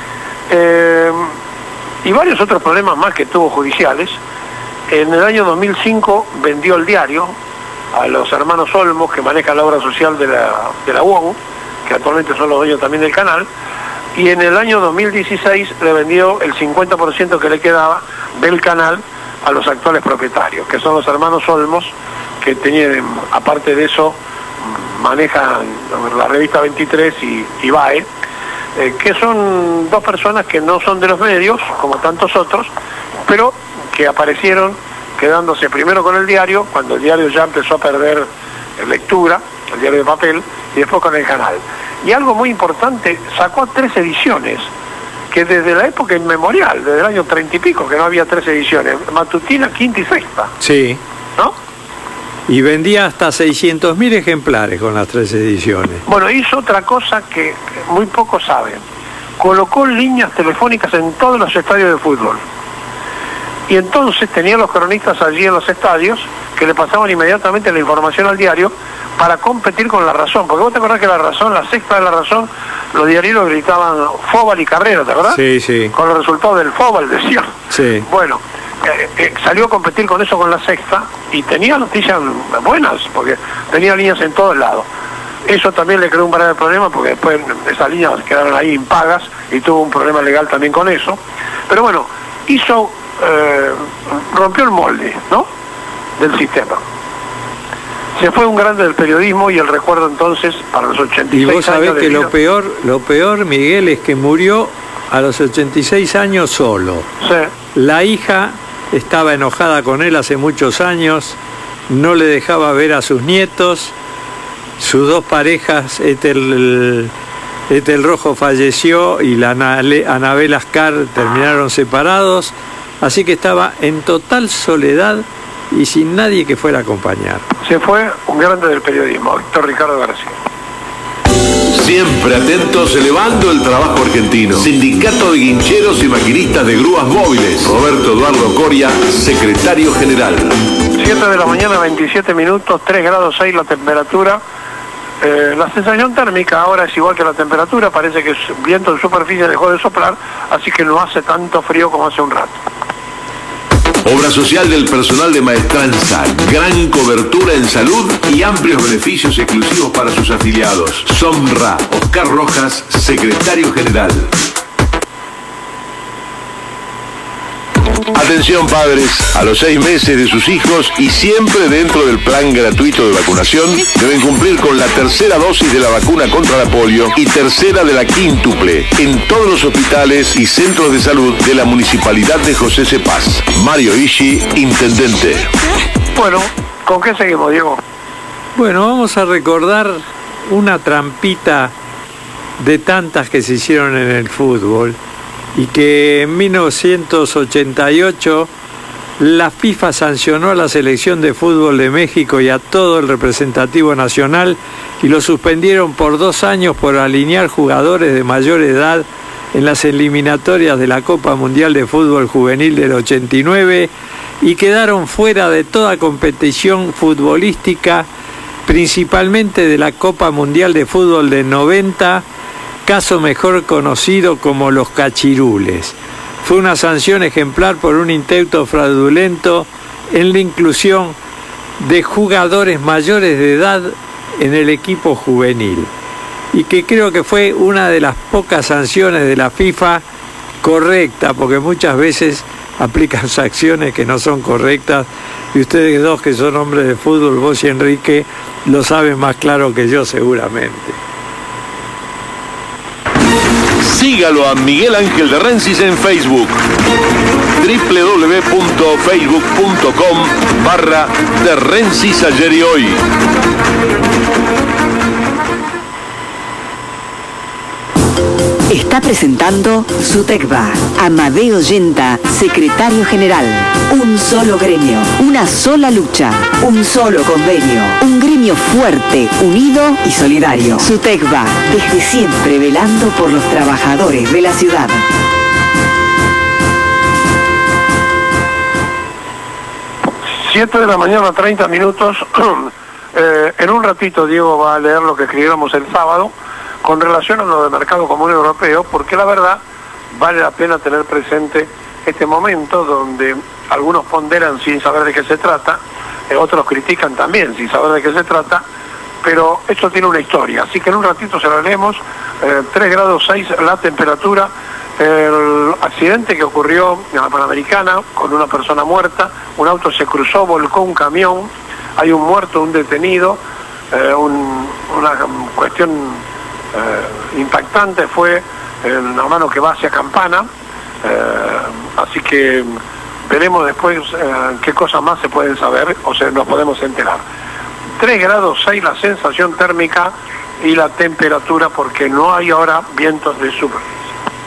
Y varios otros problemas más que tuvo judiciales. En el año 2005 vendió el diario a los hermanos Olmos, que manejan la obra social de la UON, que actualmente son los dueños también del canal, y en el año 2016 le vendió el 50% que le quedaba del canal a los actuales propietarios, que son los hermanos Olmos, que tenían, aparte de eso, manejan la revista 23 y VAE, que son dos personas que no son de los medios, como tantos otros, pero que aparecieron quedándose primero con el diario, cuando el diario ya empezó a perder lectura, el diario de papel, y después con el canal. Y algo muy importante, sacó 3 ediciones, que desde la época inmemorial, desde el año 30 y pico, que no había 3 ediciones, matutina, quinta y sexta, Sí. ¿no? Y vendía hasta 600.000 ejemplares con las 3 ediciones. Bueno, hizo otra cosa que muy pocos saben. Colocó líneas telefónicas en todos los estadios de fútbol. Y entonces tenía los cronistas allí en los estadios que le pasaban inmediatamente la información al diario para competir con La Razón. Porque vos te acordás que La Razón, la sexta de La Razón, los diarios gritaban Fóbal y Carrera, ¿te acordás? Sí, sí. Con los resultados del Fóbal, decían. Sí. Bueno, salió a competir con eso con la sexta y tenía noticias buenas, porque tenía líneas en todos lados. Eso también le creó un grave problema, porque después esas líneas quedaron ahí impagas y tuvo un problema legal también con eso. Pero bueno, rompió el molde, ¿no?, del sistema. Se fue un grande del periodismo y el recuerdo entonces para los 86 Y años. vos sabés que de vida. lo peor, Miguel, es que murió a los 86 años solo. Sí. La hija estaba enojada con él hace muchos años, no le dejaba ver a sus nietos, sus 2 parejas, Ethel Rojo falleció y la Anabel Ascar terminaron separados, así que estaba en total soledad y sin nadie que fuera a acompañar. Se fue un grande del periodismo, Héctor Ricardo García. Siempre atentos, elevando el trabajo argentino. Sindicato de Guincheros y Maquinistas de Grúas Móviles. Roberto Eduardo Coria, secretario general. 7 de la mañana, 27 minutos, 3 grados 6 la temperatura. La sensación térmica ahora es igual que la temperatura, parece que el viento en superficie dejó de soplar, así que no hace tanto frío como hace un rato. Obra social del personal de maestranza, gran cobertura en salud y amplios beneficios exclusivos para sus afiliados. Somra, Oscar Rojas, secretario general. Atención padres, a los 6 meses de sus hijos y siempre dentro del plan gratuito de vacunación, deben cumplir con la 3ª dosis de la vacuna contra la polio y 3ª de la quíntuple en todos los hospitales y centros de salud de la Municipalidad de José C. Paz. Mario Ishi, intendente. Bueno, ¿con qué seguimos, Diego? Bueno, vamos a recordar una trampita de tantas que se hicieron en el fútbol y que en 1988 la FIFA sancionó a la selección de fútbol de México y a todo el representativo nacional y lo suspendieron por 2 años por alinear jugadores de mayor edad en las eliminatorias de la Copa Mundial de Fútbol Juvenil del 89 y quedaron fuera de toda competición futbolística, principalmente de la Copa Mundial de Fútbol del 90, caso mejor conocido como los cachirules. Fue una sanción ejemplar por un intento fraudulento en la inclusión de jugadores mayores de edad en el equipo juvenil, y que creo que fue una de las pocas sanciones de la FIFA correcta, porque muchas veces aplican sanciones que no son correctas, y ustedes dos que son hombres de fútbol, vos y Enrique, lo saben más claro que yo seguramente. Sígalo a Miguel Ángel de Rensis en Facebook. www.facebook.com/de Rensis ayer y hoy. Está presentando su TECVA. Amadeo Yenta, secretario general. Un solo gremio, una sola lucha, un solo convenio. Un gremio fuerte, unido y solidario. Su TECVA, desde siempre velando por los trabajadores de la ciudad. Siete de la mañana, 30 minutos. En un ratito Diego va a leer lo que escribiéramos el sábado con relación a lo del mercado común europeo, porque la verdad vale la pena tener presente este momento donde algunos ponderan sin saber de qué se trata, otros critican también sin saber de qué se trata, pero esto tiene una historia, así que en un ratito se lo leemos. 3 grados 6 la temperatura. El accidente que ocurrió en la Panamericana con una persona muerta, un auto se cruzó, volcó un camión, hay un muerto, un detenido, una cuestión impactante fue la mano que va hacia Campana, así que veremos después qué cosas más se pueden saber o nos podemos enterar. 3 grados 6 la sensación térmica y la temperatura, porque no hay ahora vientos de superficie.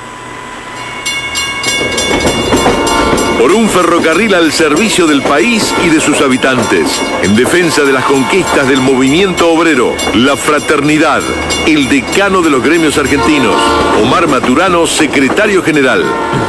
Por un ferrocarril al servicio del país y de sus habitantes, en defensa de las conquistas del movimiento obrero, la fraternidad, el decano de los gremios argentinos, Omar Maturano, secretario general.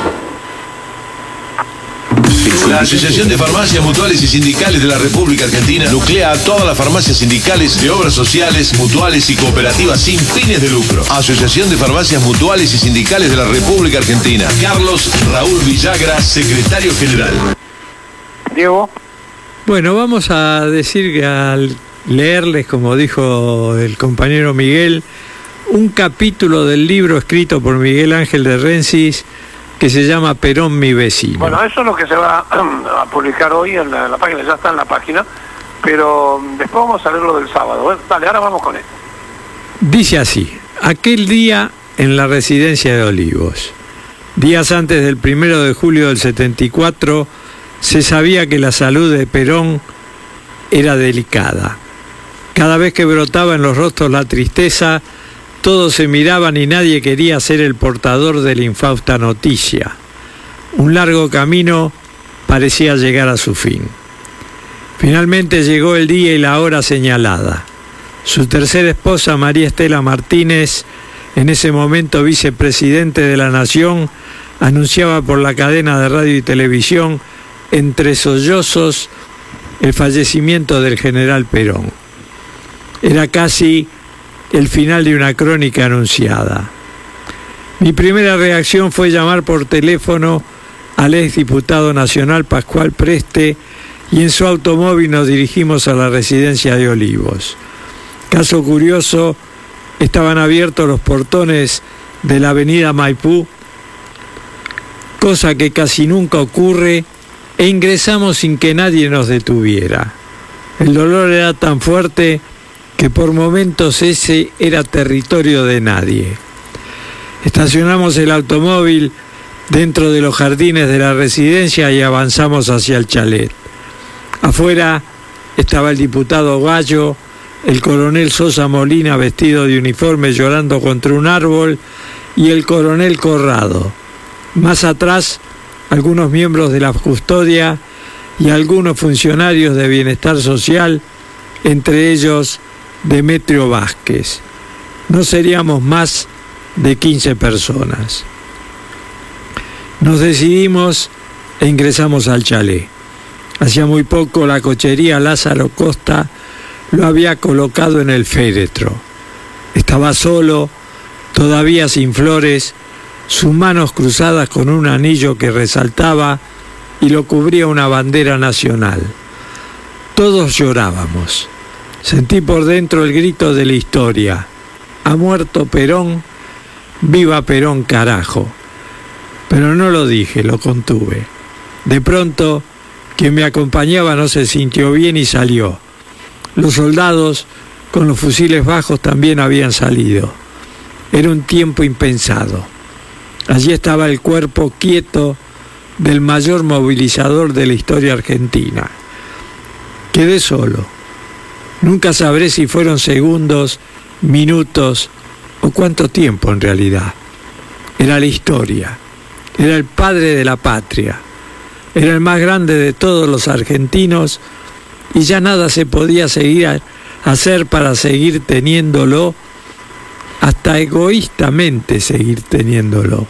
La Asociación de Farmacias Mutuales y Sindicales de la República Argentina nuclea a todas las farmacias sindicales de obras sociales, mutuales y cooperativas sin fines de lucro. Asociación de Farmacias Mutuales y Sindicales de la República Argentina. Carlos Raúl Villagra, secretario general. Diego. Bueno, vamos a decir que al leerles, como dijo el compañero Miguel, un capítulo del libro escrito por Miguel Ángel de Rensis, que se llama Perón, mi vecino. Bueno, eso es lo que se va a publicar hoy en la página, ya está en la página, pero después vamos a leer lo del sábado. Dale, ahora vamos con esto. Dice así: aquel día en la residencia de Olivos, días antes del 1 de julio del 74, se sabía que la salud de Perón era delicada. Cada vez que brotaba en los rostros la tristeza, todos se miraban y nadie quería ser el portador de la infausta noticia. Un largo camino parecía llegar a su fin. Finalmente llegó el día y la hora señalada. Su tercera esposa, María Estela Martínez, en ese momento vicepresidente de la Nación, anunciaba por la cadena de radio y televisión, entre sollozos, el fallecimiento del general Perón. Era casi el final de una crónica anunciada. Mi primera reacción fue llamar por teléfono al exdiputado nacional Pascual Preste y en su automóvil nos dirigimos a la residencia de Olivos. Caso curioso, estaban abiertos los portones de la avenida Maipú, cosa que casi nunca ocurre, e ingresamos sin que nadie nos detuviera. El dolor era tan fuerte que por momentos ese era territorio de nadie. Estacionamos el automóvil dentro de los jardines de la residencia y avanzamos hacia el chalet. Afuera estaba el diputado Gallo, el coronel Sosa Molina vestido de uniforme llorando contra un árbol y el coronel Corrado. Más atrás, algunos miembros de la custodia y algunos funcionarios de bienestar social, entre ellos Demetrio Vázquez. No seríamos más de 15 personas. Nos decidimos e ingresamos al chalet. Hacía muy poco la cochería Lázaro Costa lo había colocado en el féretro. Estaba solo, todavía sin flores, sus manos cruzadas con un anillo que resaltaba y lo cubría una bandera nacional. Todos llorábamos. Sentí por dentro el grito de la historia: ha muerto Perón, viva Perón, carajo. Pero no lo dije, lo contuve. De pronto, quien me acompañaba no se sintió bien y salió. Los soldados, con los fusiles bajos, también habían salido. Era un tiempo impensado. Allí estaba el cuerpo quieto del mayor movilizador de la historia argentina. Quedé solo. Nunca sabré si fueron segundos, minutos o cuánto tiempo en realidad. Era la historia. Era el padre de la patria. Era el más grande de todos los argentinos y ya nada se podía hacer para seguir teniéndolo, hasta egoístamente seguir teniéndolo.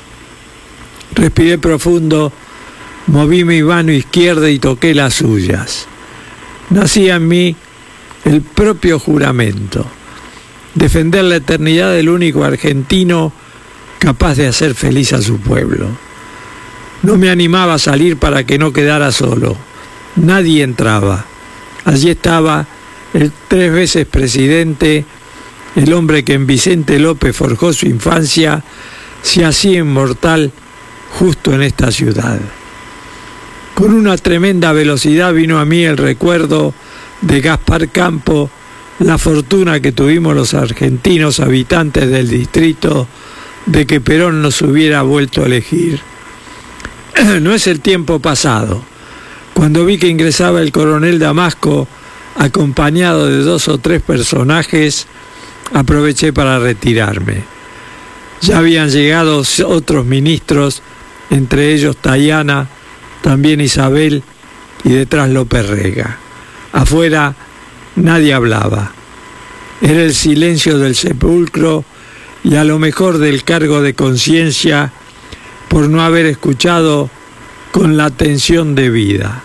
Respiré profundo, moví mi mano izquierda y toqué las suyas. Nacía en mí el propio juramento: defender la eternidad del único argentino capaz de hacer feliz a su pueblo. No me animaba a salir para que no quedara solo. Nadie entraba. Allí estaba el 3 veces presidente, el hombre que en Vicente López forjó su infancia, se hacía inmortal justo en esta ciudad. Con una tremenda velocidad vino a mí el recuerdo de Gaspar Campo, la fortuna que tuvimos los argentinos habitantes del distrito de que Perón nos hubiera vuelto a elegir. No es el tiempo pasado. Cuando vi que ingresaba el coronel Damasco, acompañado de 2 o 3 personajes, aproveché para retirarme. Ya habían llegado otros ministros, entre ellos Tayana, también Isabel y detrás López Rega. Afuera nadie hablaba. Era el silencio del sepulcro y a lo mejor del cargo de conciencia por no haber escuchado con la atención debida.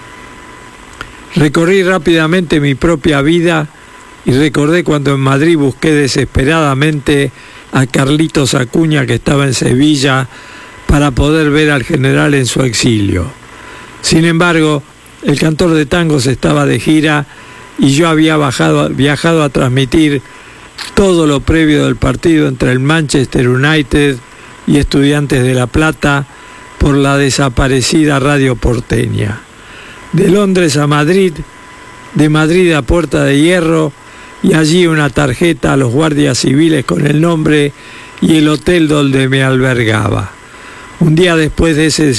Recorrí rápidamente mi propia vida y recordé cuando en Madrid busqué desesperadamente a Carlitos Acuña, que estaba en Sevilla, para poder ver al general en su exilio. Sin embargo, el cantor de tangos estaba de gira y yo había viajado a transmitir todo lo previo del partido entre el Manchester United y Estudiantes de La Plata por la desaparecida radio porteña. De Londres a Madrid, de Madrid a Puerta de Hierro, y allí una tarjeta a los guardias civiles con el nombre y el hotel donde me albergaba. Un día después de ese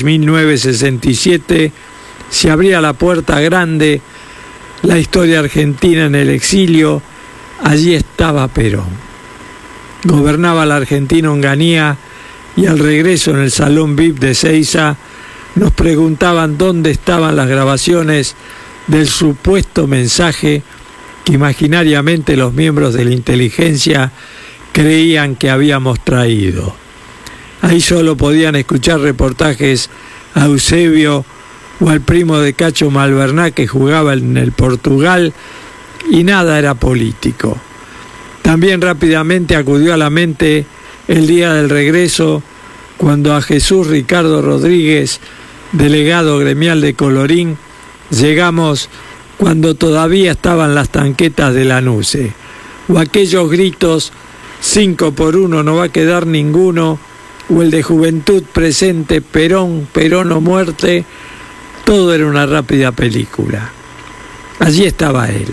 1967 se abría la puerta grande, la historia argentina en el exilio. Allí estaba Perón. Gobernaba la Argentina Onganía y al regreso en el salón VIP de Seiza nos preguntaban dónde estaban las grabaciones del supuesto mensaje que imaginariamente los miembros de la inteligencia creían que habíamos traído. Ahí solo podían escuchar reportajes a Eusebio o al primo de Cacho Malverná, que jugaba en el Portugal, y nada era político. También rápidamente acudió a la mente el día del regreso, cuando a Jesús Ricardo Rodríguez, delegado gremial de Colorín, llegamos cuando todavía estaban las tanquetas de Lanuse, o aquellos gritos: 5 por 1, no va a quedar ninguno, o el de Juventud Presente, Perón, Perón o muerte. Todo era una rápida película. Allí estaba él.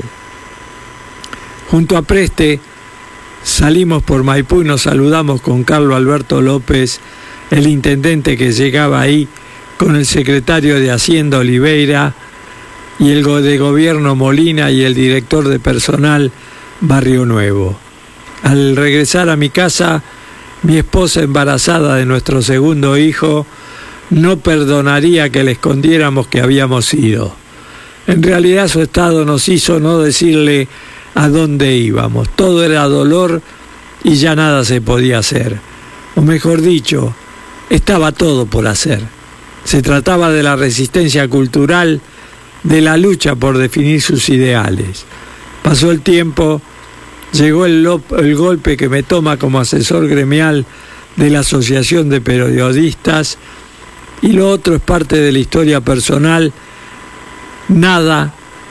Junto a Preste salimos por Maipú y nos saludamos con Carlos Alberto López, el intendente que llegaba ahí, con el secretario de Hacienda Oliveira y el de Gobierno Molina y el director de personal Barrio Nuevo. Al regresar a mi casa, mi esposa, embarazada de nuestro segundo hijo, no perdonaría que le escondiéramos que habíamos ido. En realidad su estado nos hizo no decirle a dónde íbamos. Todo era dolor y ya nada se podía hacer. O mejor dicho, estaba todo por hacer. Se trataba de la resistencia cultural, de la lucha por definir sus ideales. Pasó el tiempo, llegó el golpe que me toma como asesor gremial de la Asociación de Periodistas, y lo otro es parte de la historia personal, nada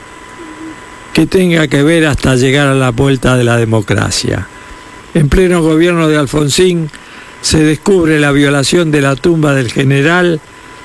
que tenga que ver hasta llegar a la vuelta de la democracia. En pleno gobierno de Alfonsín se descubre la violación de la tumba del general.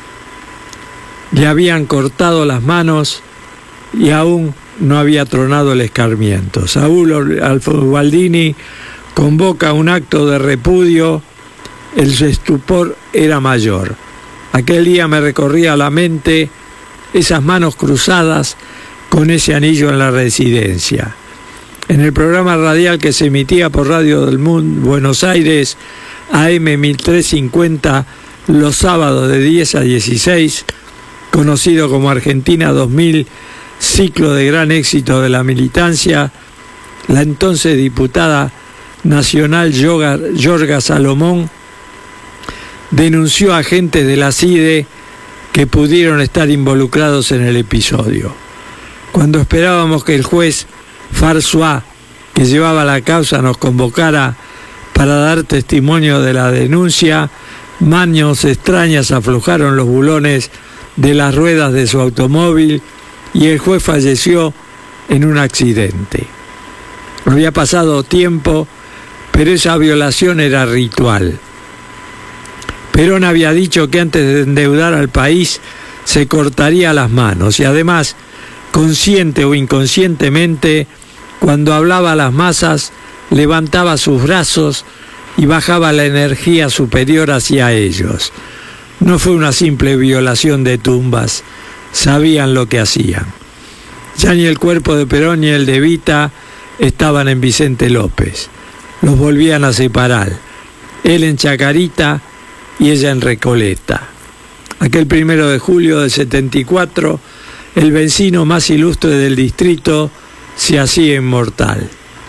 Le habían cortado las manos y aún no había tronado el escarmiento. Saúl Baldini convoca un acto de repudio el estupor era mayor. Aquel día me recorría la mente esas manos cruzadas con ese anillo en la residencia. En el programa radial que se emitía por Radio del Mundo Buenos Aires, AM 1350, los sábados de 10 a 16, conocido como Argentina 2000, ciclo de gran éxito de la militancia, la entonces diputada nacional Yorga Salomón denunció a agentes de la CIDE que pudieron estar involucrados en el episodio. Cuando esperábamos que el juez Farsuá, que llevaba la causa, nos convocara para dar testimonio de la denuncia, manos extrañas aflojaron los bulones de las ruedas de su automóvil y el juez falleció en un accidente. Había pasado tiempo, pero esa violación era ritual. Perón había dicho que antes de endeudar al país se cortaría las manos y además, consciente o inconscientemente, cuando hablaba a las masas, levantaba sus brazos y bajaba la energía superior hacia ellos. No fue una simple violación de tumbas, sabían lo que hacían. Ya ni el cuerpo de Perón ni el de Evita estaban en Vicente López. Los volvían a separar, él en Chacarita y ella en Recoleta. Aquel 1 de julio del 74, el vecino más ilustre del distrito se hacía inmortal.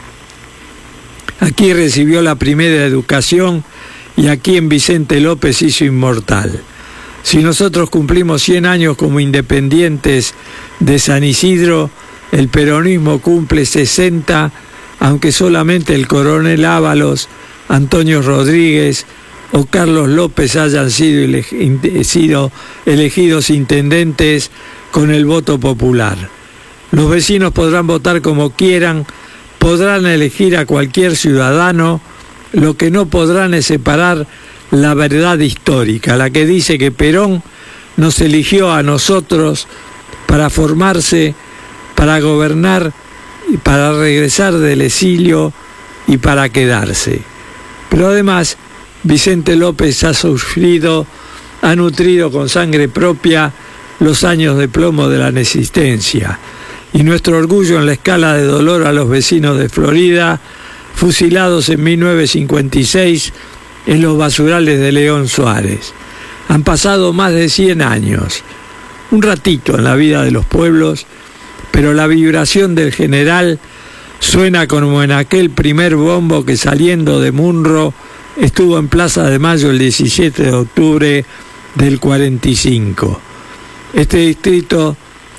Aquí recibió la primera educación y aquí en Vicente López hizo inmortal. Si nosotros cumplimos 100 años como independientes de San Isidro, el peronismo cumple 60, aunque solamente el coronel Ábalos, Antonio Rodríguez o Carlos López hayan sido elegidos intendentes con el voto popular. Los vecinos podrán votar como quieran, podrán elegir a cualquier ciudadano, lo que no podrán es separar la verdad histórica, la que dice que Perón nos eligió a nosotros para formarse, para gobernar, y para regresar del exilio y para quedarse. Pero además, Vicente López ha nutrido con sangre propia los años de plomo de la inexistencia, y nuestro orgullo en la escala de dolor a los vecinos de Florida, fusilados en 1956 en los basurales de León Suárez. Han pasado más de 100 años, un ratito en la vida de los pueblos, pero la vibración del general suena como en aquel primer bombo que saliendo de Munro estuvo en Plaza de Mayo el 17 de octubre del 45. Este distrito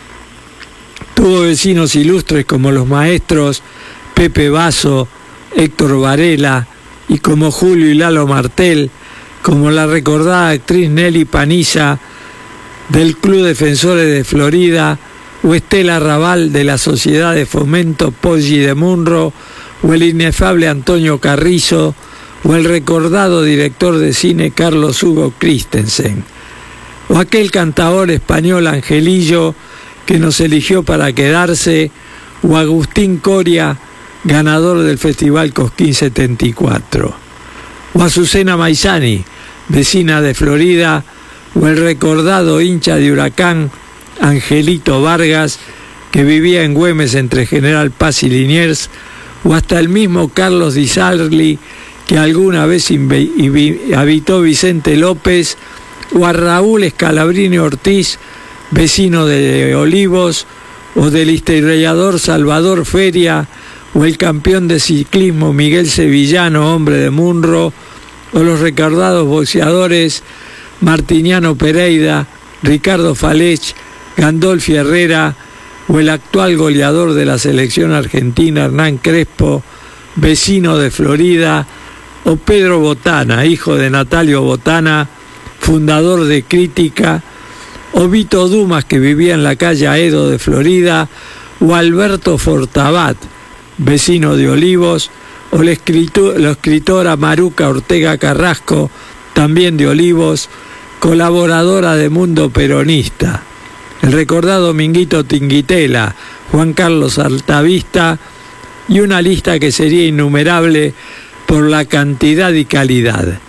tuvo vecinos ilustres como los maestros Pepe Basso, Héctor Varela y como Julio y Lalo Martel, como la recordada actriz Nelly Paniza del Club Defensores de Florida, o Estela Raval de la Sociedad de Fomento Poggi de Munro, o el inefable Antonio Carrizo, o el recordado director de cine Carlos Hugo Christensen, o aquel cantaor español Angelillo que nos eligió para quedarse, o Agustín Coria, ganador del Festival Cosquín 74, o Azucena Maizani, vecina de Florida, o el recordado hincha de Huracán Angelito Vargas, que vivía en Güemes entre General Paz y Liniers, o hasta el mismo Carlos Di Sarli, que alguna vez habitó Vicente López, o a Raúl Scalabrini Ortiz, vecino de Olivos, o del historiador Salvador Feria, o el campeón de ciclismo Miguel Sevillano, hombre de Munro, o los recordados boxeadores Martiniano Pereira, Ricardo Falech, Gandolfi Herrera, o el actual goleador de la selección argentina Hernán Crespo, vecino de Florida, o Pedro Botana, hijo de Natalio Botana, fundador de Crítica, o Vito Dumas, que vivía en la calle Aedo de Florida, o Alberto Fortabat, vecino de Olivos, o la escritora Maruca Ortega Carrasco, también de Olivos, colaboradora de Mundo Peronista, el recordado Minguito Tinguitela, Juan Carlos Altavista, y una lista que sería innumerable por la cantidad y calidad.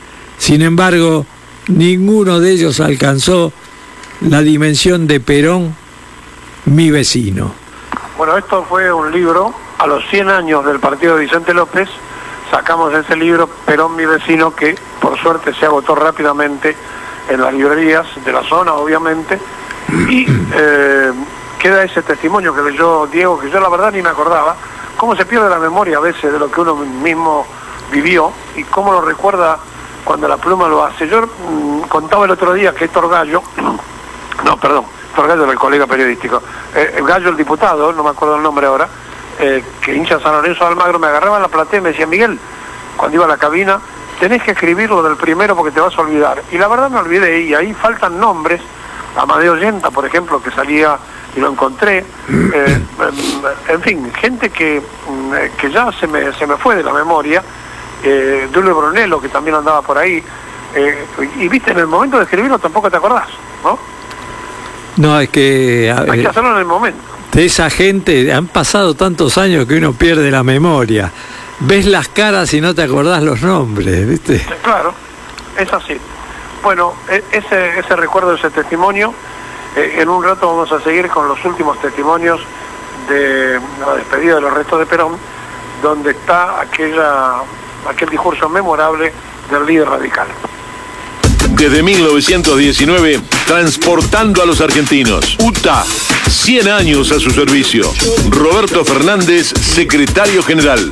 Sin embargo, ninguno de ellos alcanzó la dimensión de Perón, mi vecino. Bueno, esto fue un libro, a los 100 años del partido de Vicente López, sacamos ese libro, Perón, mi vecino, que por suerte se agotó rápidamente en las librerías de la zona, obviamente, y queda ese testimonio que leyó Diego, que yo la verdad ni me acordaba, cómo se pierde la memoria a veces de lo que uno mismo vivió y cómo lo recuerda cuando la pluma lo hace. Yo contaba el otro día que Héctor Gallo, Héctor Gallo era el colega periodístico, Gallo el diputado, no me acuerdo el nombre ahora, que hincha San Lorenzo de Almagro, me agarraba en la platea y me decía, Miguel, cuando iba a la cabina, tenés que escribirlo del primero porque te vas a olvidar. Y la verdad me olvidé, y ahí faltan nombres, Amadeo Yenta, por ejemplo, que salía y lo encontré, en fin, gente que ya se me fue de la memoria, Dulio Brunello, que también andaba por ahí, y viste, en el momento de escribirlo tampoco te acordás, ¿no? No, es que... hay que hacerlo en el momento. De esa gente, han pasado tantos años que uno pierde la memoria. Ves las caras y no te acordás los nombres, ¿viste? Claro, es así. Bueno, ese recuerdo, ese testimonio, en un rato vamos a seguir con los últimos testimonios de la despedida de los restos de Perón, donde está aquel discurso memorable del líder radical. Desde 1919, transportando a los argentinos. UTA, 100 años a su servicio. Roberto Fernández, secretario general.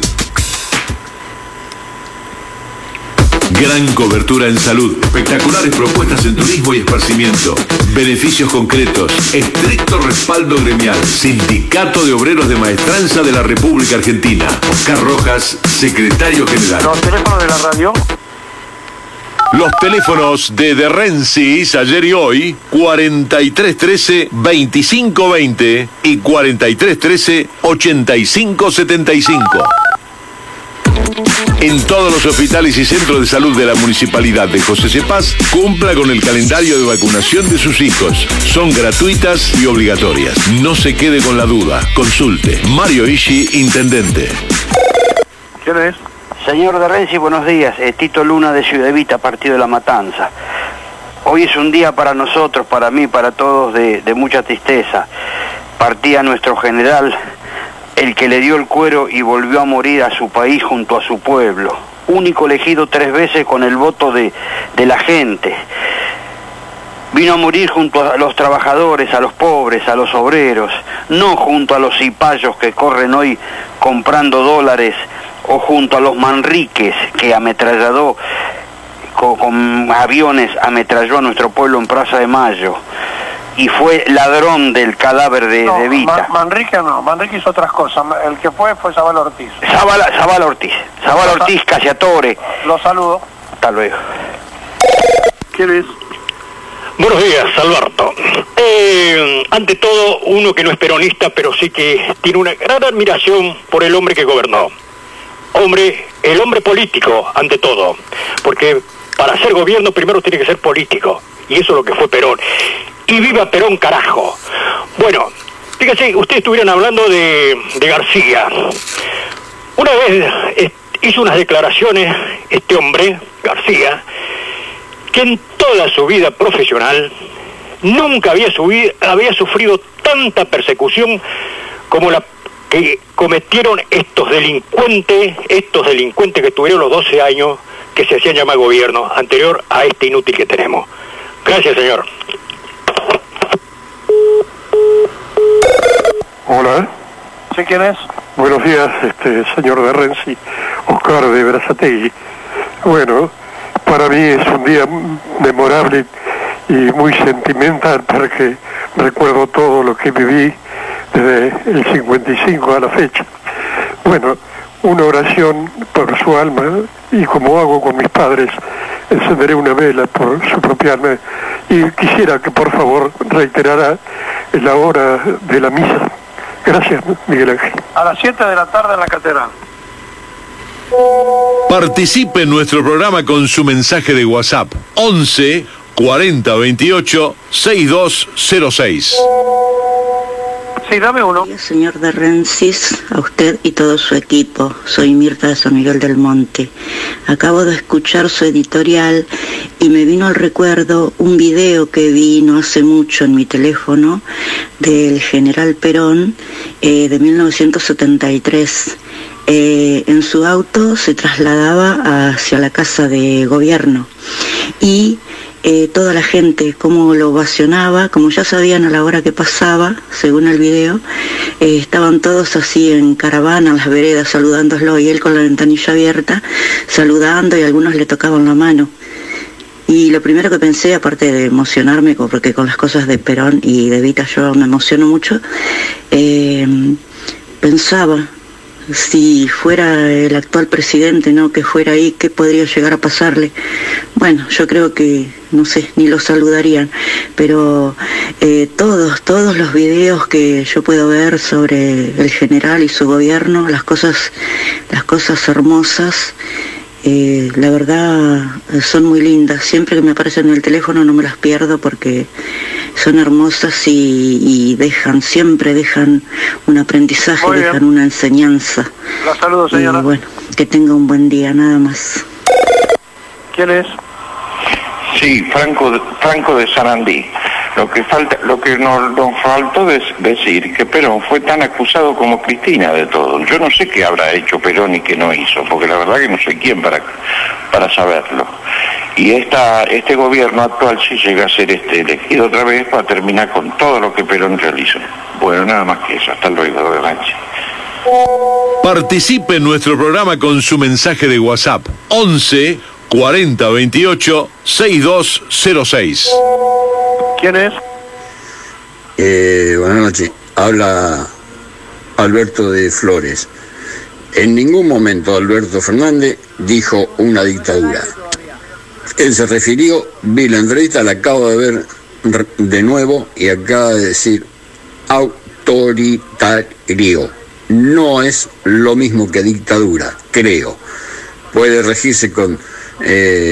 Gran cobertura en salud, espectaculares propuestas en turismo y esparcimiento, beneficios concretos, estricto respaldo gremial, Sindicato de Obreros de Maestranza de la República Argentina. Oscar Rojas, secretario general. Los teléfonos de la radio. Los teléfonos de Rensis ayer y hoy, 4313-2520 y 4313-8575. En todos los hospitales y centros de salud de la Municipalidad de José C. Paz, cumpla con el calendario de vacunación de sus hijos. Son gratuitas y obligatorias. No se quede con la duda. Consulte. Mario Ishi, intendente. ¿Quién es? Señor de Renzi, buenos días. Tito Luna de Ciudad Evita, partido de La Matanza. Hoy es un día para nosotros, para mí, para todos, de mucha tristeza. Partía nuestro general, el que le dio el cuero y volvió a morir a su país junto a su pueblo. Único elegido 3 veces con el voto de la gente. Vino a morir junto a los trabajadores, a los pobres, a los obreros, no junto a los cipayos que corren hoy comprando dólares, o junto a los manriques que ametralló con aviones, ametralló a nuestro pueblo en Plaza de Mayo y fue ladrón del cadáver de Evita. Manrique no, Manrique hizo otras cosas. El que fue Zabala Ortiz. Zabala Ortiz, Casiatore. Lo saludo. Hasta luego. ¿Quién es? Buenos días, Alberto. Ante todo, uno que no es peronista, pero sí que tiene una gran admiración por el hombre que gobernó. El hombre político, ante todo, porque para ser gobierno primero tiene que ser político, y eso es lo que fue Perón. Y viva Perón, carajo. Bueno, fíjense, ustedes estuvieron hablando de García. Una vez hizo unas declaraciones este hombre, García, que en toda su vida profesional nunca había sufrido tanta persecución como la que cometieron estos delincuentes que tuvieron los 12 años que se hacían llamar gobierno, anterior a este inútil que tenemos. Gracias, señor. Hola. ¿Sí, quién es? Buenos días, señor de Renzi, Oscar de Berazategui. Bueno, para mí es un día memorable y muy sentimental porque recuerdo todo lo que viví desde el 55 a la fecha. Bueno, una oración por su alma y como hago con mis padres, encenderé una vela por su propia alma y quisiera que por favor reiterara la hora de la misa. Gracias, Miguel Ángel. A las 7 de la tarde en la catedral. Participe en nuestro programa con su mensaje de WhatsApp 11 40 28 6206. Sí, dame uno. Señor de Rensis, a usted y todo su equipo. Soy Mirta de San Miguel del Monte. Acabo de escuchar su editorial y me vino al recuerdo un video que vi no hace mucho en mi teléfono del general Perón de 1973. En su auto se trasladaba hacia la casa de gobierno y toda la gente cómo lo ovacionaba, como ya sabían a la hora que pasaba, según el video, estaban todos así en caravana en las veredas saludándolo y él con la ventanilla abierta saludando y algunos le tocaban la mano. Y lo primero que pensé, aparte de emocionarme, porque con las cosas de Perón y de Evita yo me emociono mucho, pensaba, si fuera el actual presidente, ¿no?, que fuera ahí, ¿qué podría llegar a pasarle? Bueno, yo creo que, no sé, ni lo saludarían, pero todos los videos que yo puedo ver sobre el general y su gobierno, las cosas hermosas, la verdad son muy lindas. Siempre que me aparecen en el teléfono no me las pierdo porque son hermosas y siempre dejan un aprendizaje, dejan una enseñanza. La saludo, señora. Bueno, que tenga un buen día, nada más. ¿Quién es? Sí, Franco de Sarandí. Lo que nos faltó decir que Perón fue tan acusado como Cristina de todo. Yo no sé qué habrá hecho Perón y qué no hizo, porque la verdad que no sé quién para saberlo. Y este gobierno actual, si llega a ser elegido otra vez, va a terminar con todo lo que Perón realizó. Bueno, nada más que eso. Hasta luego, de Ranchi. Participe en nuestro programa con su mensaje de WhatsApp 11 40 28 6206. ¿Quién es? Buenas noches. Habla Alberto de Flores. En ningún momento Alberto Fernández dijo una dictadura. Él se refirió, vi la entrevista, la acabo de ver de nuevo y acaba de decir autoritario. No es lo mismo que dictadura, creo. Puede regirse con